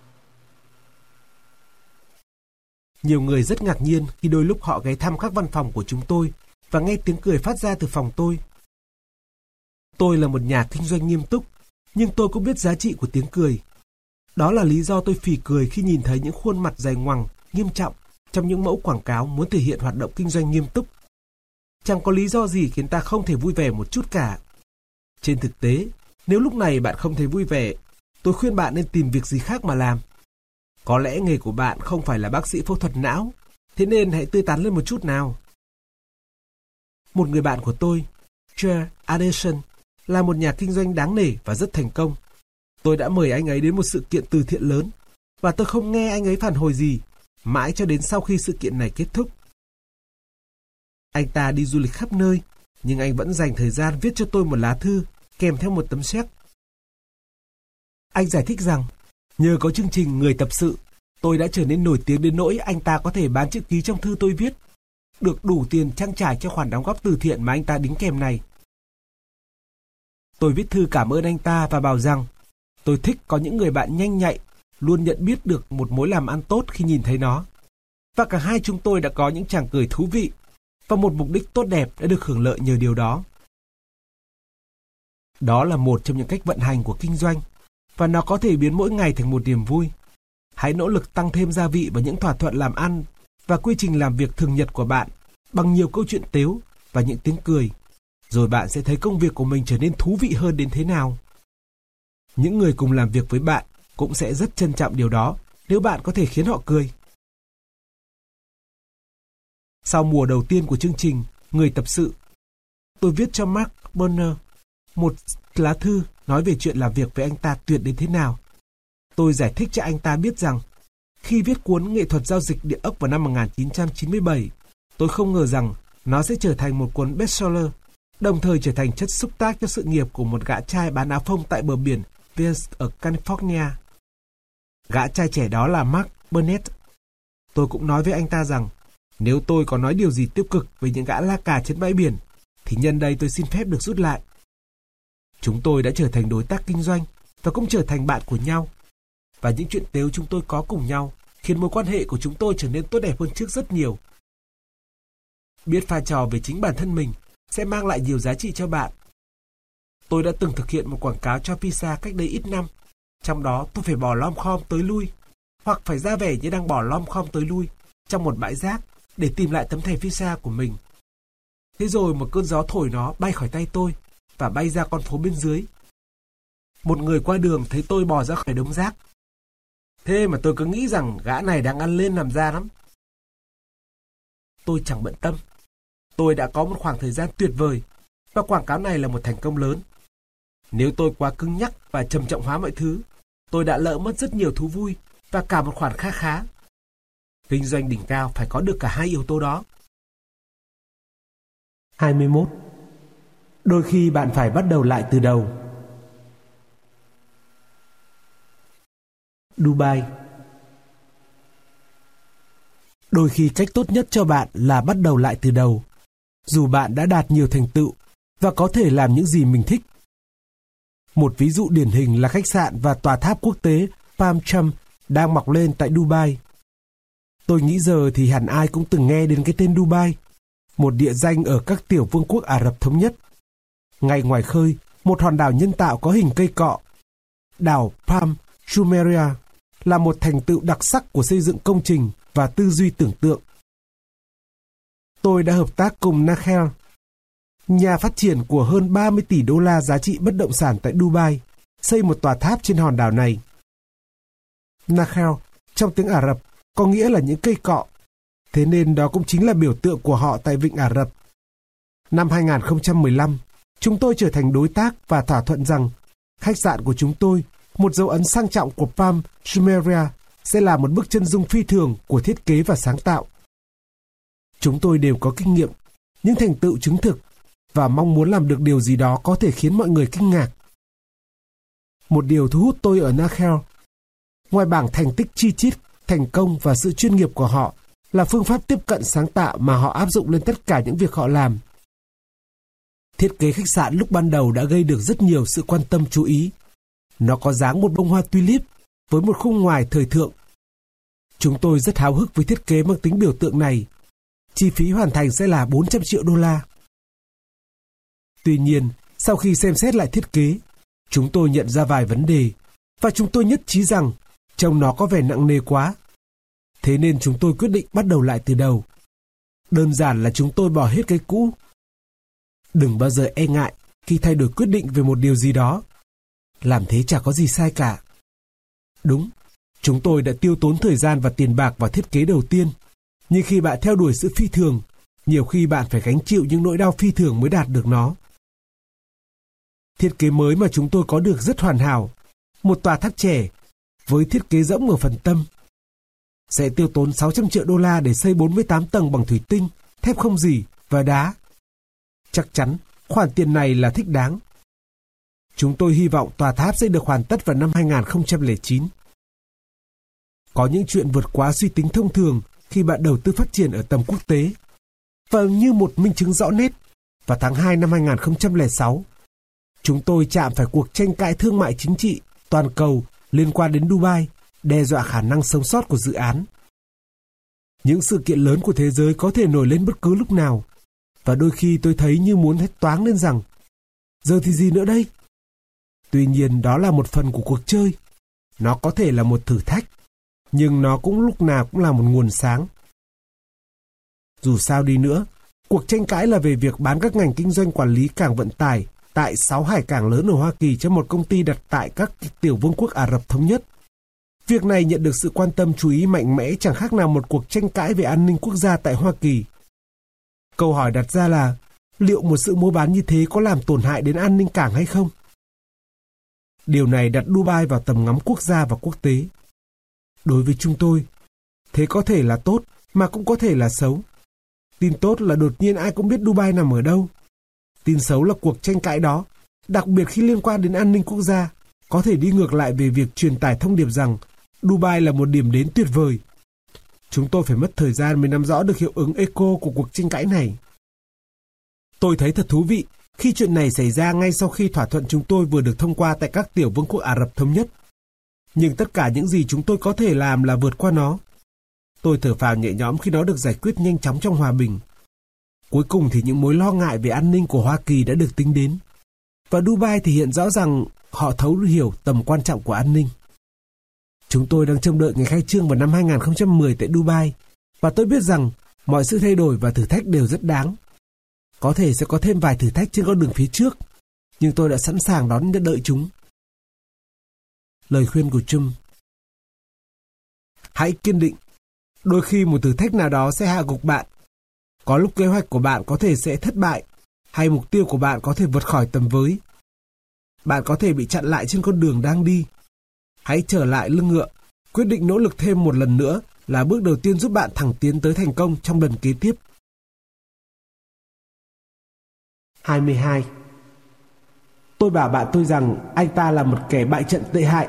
Nhiều người rất ngạc nhiên khi đôi lúc họ ghé thăm các văn phòng của chúng tôi và nghe tiếng cười phát ra từ phòng tôi. Tôi là một nhà kinh doanh nghiêm túc, nhưng tôi cũng biết giá trị của tiếng cười. Đó là lý do tôi phì cười khi nhìn thấy những khuôn mặt dày ngoằng, nghiêm trọng trong những mẫu quảng cáo muốn thể hiện hoạt động kinh doanh nghiêm túc. Chẳng có lý do gì khiến ta không thể vui vẻ một chút cả. Trên thực tế, nếu lúc này bạn không thấy vui vẻ, tôi khuyên bạn nên tìm việc gì khác mà làm. Có lẽ nghề của bạn không phải là bác sĩ phẫu thuật não, thế nên hãy tươi tắn lên một chút nào. Một người bạn của tôi, Joe Addison, là một nhà kinh doanh đáng nể và rất thành công. Tôi đã mời anh ấy đến một sự kiện từ thiện lớn, và tôi không nghe anh ấy phản hồi gì, mãi cho đến sau khi sự kiện này kết thúc. Anh ta đi du lịch khắp nơi, nhưng anh vẫn dành thời gian viết cho tôi một lá thư, kèm theo một tấm séc. Anh giải thích rằng, nhờ có chương trình Người Tập Sự, tôi đã trở nên nổi tiếng đến nỗi anh ta có thể bán chữ ký trong thư tôi viết, được đủ tiền trang trải cho khoản đóng góp từ thiện mà anh ta đính kèm này. Tôi viết thư cảm ơn anh ta và bảo rằng, tôi thích có những người bạn nhanh nhạy, luôn nhận biết được một mối làm ăn tốt khi nhìn thấy nó. Và cả hai chúng tôi đã có những tràng cười thú vị, và một mục đích tốt đẹp đã được hưởng lợi nhờ điều đó. Đó là một trong những cách vận hành của kinh doanh, và nó có thể biến mỗi ngày thành một niềm vui. Hãy nỗ lực tăng thêm gia vị vào những thỏa thuận làm ăn và quy trình làm việc thường nhật của bạn bằng nhiều câu chuyện tếu và những tiếng cười, rồi bạn sẽ thấy công việc của mình trở nên thú vị hơn đến thế nào. Những người cùng làm việc với bạn cũng sẽ rất trân trọng điều đó nếu bạn có thể khiến họ cười. Sau mùa đầu tiên của chương trình Người Tập Sự, tôi viết cho Mark Burner một lá thư nói về chuyện làm việc với anh ta tuyệt đến thế nào. Tôi giải thích cho anh ta biết rằng khi viết cuốn Nghệ thuật giao dịch địa ốc vào năm một nghìn chín trăm chín mươi bảy, tôi không ngờ rằng nó sẽ trở thành một cuốn bestseller, đồng thời trở thành chất xúc tác cho sự nghiệp của một gã trai bán áo phông tại bờ biển Venice ở California. Gã trai trẻ đó là Mark Burnett. Tôi cũng nói với anh ta rằng nếu tôi có nói điều gì tiêu cực về những gã la cà trên bãi biển, thì nhân đây tôi xin phép được rút lại. Chúng tôi đã trở thành đối tác kinh doanh và cũng trở thành bạn của nhau. Và những chuyện tếu chúng tôi có cùng nhau khiến mối quan hệ của chúng tôi trở nên tốt đẹp hơn trước rất nhiều. Biết pha trò về chính bản thân mình sẽ mang lại nhiều giá trị cho bạn. Tôi đã từng thực hiện một quảng cáo cho pizza cách đây ít năm. Trong đó tôi phải bỏ lom khom tới lui, hoặc phải ra vẻ như đang bỏ lom khom tới lui trong một bãi rác để tìm lại tấm thẻ pizza của mình. Thế rồi một cơn gió thổi nó bay khỏi tay tôi và bay ra con phố bên dưới. Một người qua đường thấy tôi bò ra khỏi đống rác. Thế mà tôi cứ nghĩ rằng gã này đang ăn lên làm ra lắm. Tôi chẳng bận tâm. Tôi đã có một khoảng thời gian tuyệt vời và quảng cáo này là một thành công lớn. Nếu tôi quá cứng nhắc và trầm trọng hóa mọi thứ, tôi đã lỡ mất rất nhiều thú vui và cả một khoản kha khá. Kinh doanh đỉnh cao phải có được cả hai yếu tố đó. hai mươi mốt. Đôi khi bạn phải bắt đầu lại từ đầu. Dubai. Đôi khi cách tốt nhất cho bạn là bắt đầu lại từ đầu, dù bạn đã đạt nhiều thành tựu và có thể làm những gì mình thích. Một ví dụ điển hình là khách sạn và tòa tháp quốc tế Palm Trump đang mọc lên tại Dubai. Tôi nghĩ giờ thì hẳn ai cũng từng nghe đến cái tên Dubai, một địa danh ở các tiểu vương quốc Ả Rập Thống Nhất. Ngay ngoài khơi, một hòn đảo nhân tạo có hình cây cọ. Đảo Palm Jumeirah là một thành tựu đặc sắc của xây dựng công trình và tư duy tưởng tượng. Tôi đã hợp tác cùng Nakheel, nhà phát triển của hơn ba mươi tỷ đô la giá trị bất động sản tại Dubai, xây một tòa tháp trên hòn đảo này. Nakheel trong tiếng Ả Rập có nghĩa là những cây cọ, thế nên đó cũng chính là biểu tượng của họ tại Vịnh Ả Rập. Năm hai nghìn không trăm mười lăm, chúng tôi trở thành đối tác và thỏa thuận rằng khách sạn của chúng tôi, một dấu ấn sang trọng của Palm Jumeirah, sẽ là một bức chân dung phi thường của thiết kế và sáng tạo. Chúng tôi đều có kinh nghiệm, những thành tựu chứng thực và mong muốn làm được điều gì đó có thể khiến mọi người kinh ngạc. Một điều thu hút tôi ở Nakheel, ngoài bảng thành tích chi chít, thành công và sự chuyên nghiệp của họ, là phương pháp tiếp cận sáng tạo mà họ áp dụng lên tất cả những việc họ làm. Thiết kế khách sạn lúc ban đầu đã gây được rất nhiều sự quan tâm chú ý. Nó có dáng một bông hoa tulip với một khung ngoài thời thượng. Chúng tôi rất háo hức với thiết kế mang tính biểu tượng này. Chi phí hoàn thành sẽ là bốn trăm triệu đô la. Tuy nhiên, sau khi xem xét lại thiết kế, chúng tôi nhận ra vài vấn đề, và chúng tôi nhất trí rằng trông nó có vẻ nặng nề quá. Thế nên chúng tôi quyết định bắt đầu lại từ đầu. Đơn giản là chúng tôi bỏ hết cái cũ. Đừng bao giờ e ngại khi thay đổi quyết định về một điều gì đó. Làm thế chả có gì sai cả. Đúng, chúng tôi đã tiêu tốn thời gian và tiền bạc vào thiết kế đầu tiên. Nhưng khi bạn theo đuổi sự phi thường, nhiều khi bạn phải gánh chịu những nỗi đau phi thường mới đạt được nó. Thiết kế mới mà chúng tôi có được rất hoàn hảo. Một tòa tháp trẻ với thiết kế rỗng ở phần tâm. Sẽ tiêu tốn sáu trăm triệu đô la để xây bốn mươi tám tầng bằng thủy tinh, thép không rỉ và đá. Chắc chắn khoản tiền này là thích đáng. Chúng tôi hy vọng tòa tháp sẽ được hoàn tất vào năm hai nghìn không trăm lẻ chín. Có những chuyện vượt quá suy tính thông thường khi bạn đầu tư phát triển ở tầm quốc tế. Và như một minh chứng rõ nét, vào tháng hai năm hai nghìn không trăm lẻ sáu, chúng tôi chạm phải cuộc tranh cãi thương mại chính trị toàn cầu liên quan đến Dubai, đe dọa khả năng sống sót của dự án. Những sự kiện lớn của thế giới có thể nổi lên bất cứ lúc nào, và đôi khi tôi thấy như muốn hét toáng lên rằng, giờ thì gì nữa đây? Tuy nhiên đó là một phần của cuộc chơi. Nó có thể là một thử thách, nhưng nó cũng lúc nào cũng là một nguồn sáng. Dù sao đi nữa, cuộc tranh cãi là về việc bán các ngành kinh doanh quản lý cảng vận tải tại sáu hải cảng lớn ở Hoa Kỳ cho một công ty đặt tại các tiểu vương quốc Ả Rập Thống Nhất. Việc này nhận được sự quan tâm chú ý mạnh mẽ chẳng khác nào một cuộc tranh cãi về an ninh quốc gia tại Hoa Kỳ. Câu hỏi đặt ra là, liệu một sự mua bán như thế có làm tổn hại đến an ninh cảng hay không? Điều này đặt Dubai vào tầm ngắm quốc gia và quốc tế. Đối với chúng tôi, thế có thể là tốt mà cũng có thể là xấu. Tin tốt là đột nhiên ai cũng biết Dubai nằm ở đâu. Tin xấu là cuộc tranh cãi đó, đặc biệt khi liên quan đến an ninh quốc gia, có thể đi ngược lại về việc truyền tải thông điệp rằng Dubai là một điểm đến tuyệt vời. Chúng tôi phải mất thời gian mới nắm rõ được hiệu ứng echo của cuộc tranh cãi này. Tôi thấy thật thú vị khi chuyện này xảy ra ngay sau khi thỏa thuận chúng tôi vừa được thông qua tại các tiểu vương quốc Ả Rập Thống Nhất. Nhưng tất cả những gì chúng tôi có thể làm là vượt qua nó. Tôi thở phào nhẹ nhõm khi nó được giải quyết nhanh chóng trong hòa bình. Cuối cùng thì những mối lo ngại về an ninh của Hoa Kỳ đã được tính đến. Và Dubai thể hiện rõ rằng họ thấu hiểu tầm quan trọng của an ninh. Chúng tôi đang trông đợi ngày khai trương vào năm hai nghìn không trăm mười tại Dubai, và tôi biết rằng mọi sự thay đổi và thử thách đều rất đáng. Có thể sẽ có thêm vài thử thách trên con đường phía trước, nhưng tôi đã sẵn sàng đón đợi chúng. Lời khuyên của Trump: hãy kiên định. Đôi khi một thử thách nào đó sẽ hạ gục bạn. Có lúc kế hoạch của bạn có thể sẽ thất bại, hay mục tiêu của bạn có thể vượt khỏi tầm với. Bạn có thể bị chặn lại trên con đường đang đi. Hãy trở lại lưng ngựa. Quyết định nỗ lực thêm một lần nữa là bước đầu tiên giúp bạn thẳng tiến tới thành công trong lần kế tiếp. hai mươi hai. Tôi bảo bạn tôi rằng anh ta là một kẻ bại trận tệ hại.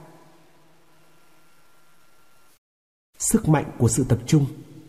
Sức mạnh của sự tập trung.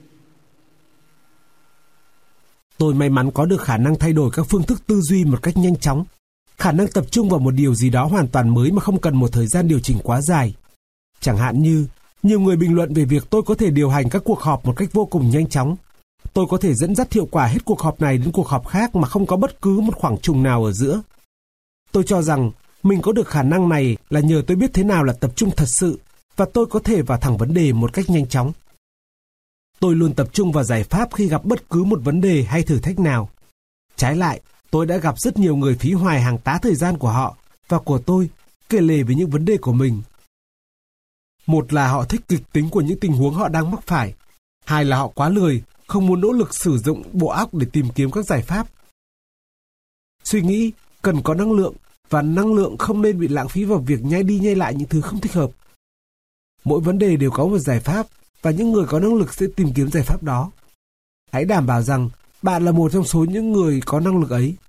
Tôi may mắn có được khả năng thay đổi các phương thức tư duy một cách nhanh chóng, khả năng tập trung vào một điều gì đó hoàn toàn mới mà không cần một thời gian điều chỉnh quá dài. Chẳng hạn như, nhiều người bình luận về việc tôi có thể điều hành các cuộc họp một cách vô cùng nhanh chóng. Tôi có thể dẫn dắt hiệu quả hết cuộc họp này đến cuộc họp khác mà không có bất cứ một khoảng trùng nào ở giữa. Tôi cho rằng mình có được khả năng này là nhờ tôi biết thế nào là tập trung thật sự, và tôi có thể vào thẳng vấn đề một cách nhanh chóng. Tôi luôn tập trung vào giải pháp khi gặp bất cứ một vấn đề hay thử thách nào. Trái lại, tôi đã gặp rất nhiều người phí hoài hàng tá thời gian của họ và của tôi kể lể về những vấn đề của mình. Một là họ thích kịch tính của những tình huống họ đang mắc phải. Hai là họ quá lười, không muốn nỗ lực sử dụng bộ óc để tìm kiếm các giải pháp. Suy nghĩ cần có năng lượng, và năng lượng không nên bị lãng phí vào việc nhai đi nhai lại những thứ không thích hợp. Mỗi vấn đề đều có một giải pháp, và những người có năng lực sẽ tìm kiếm giải pháp đó. Hãy đảm bảo rằng bạn là một trong số những người có năng lực ấy.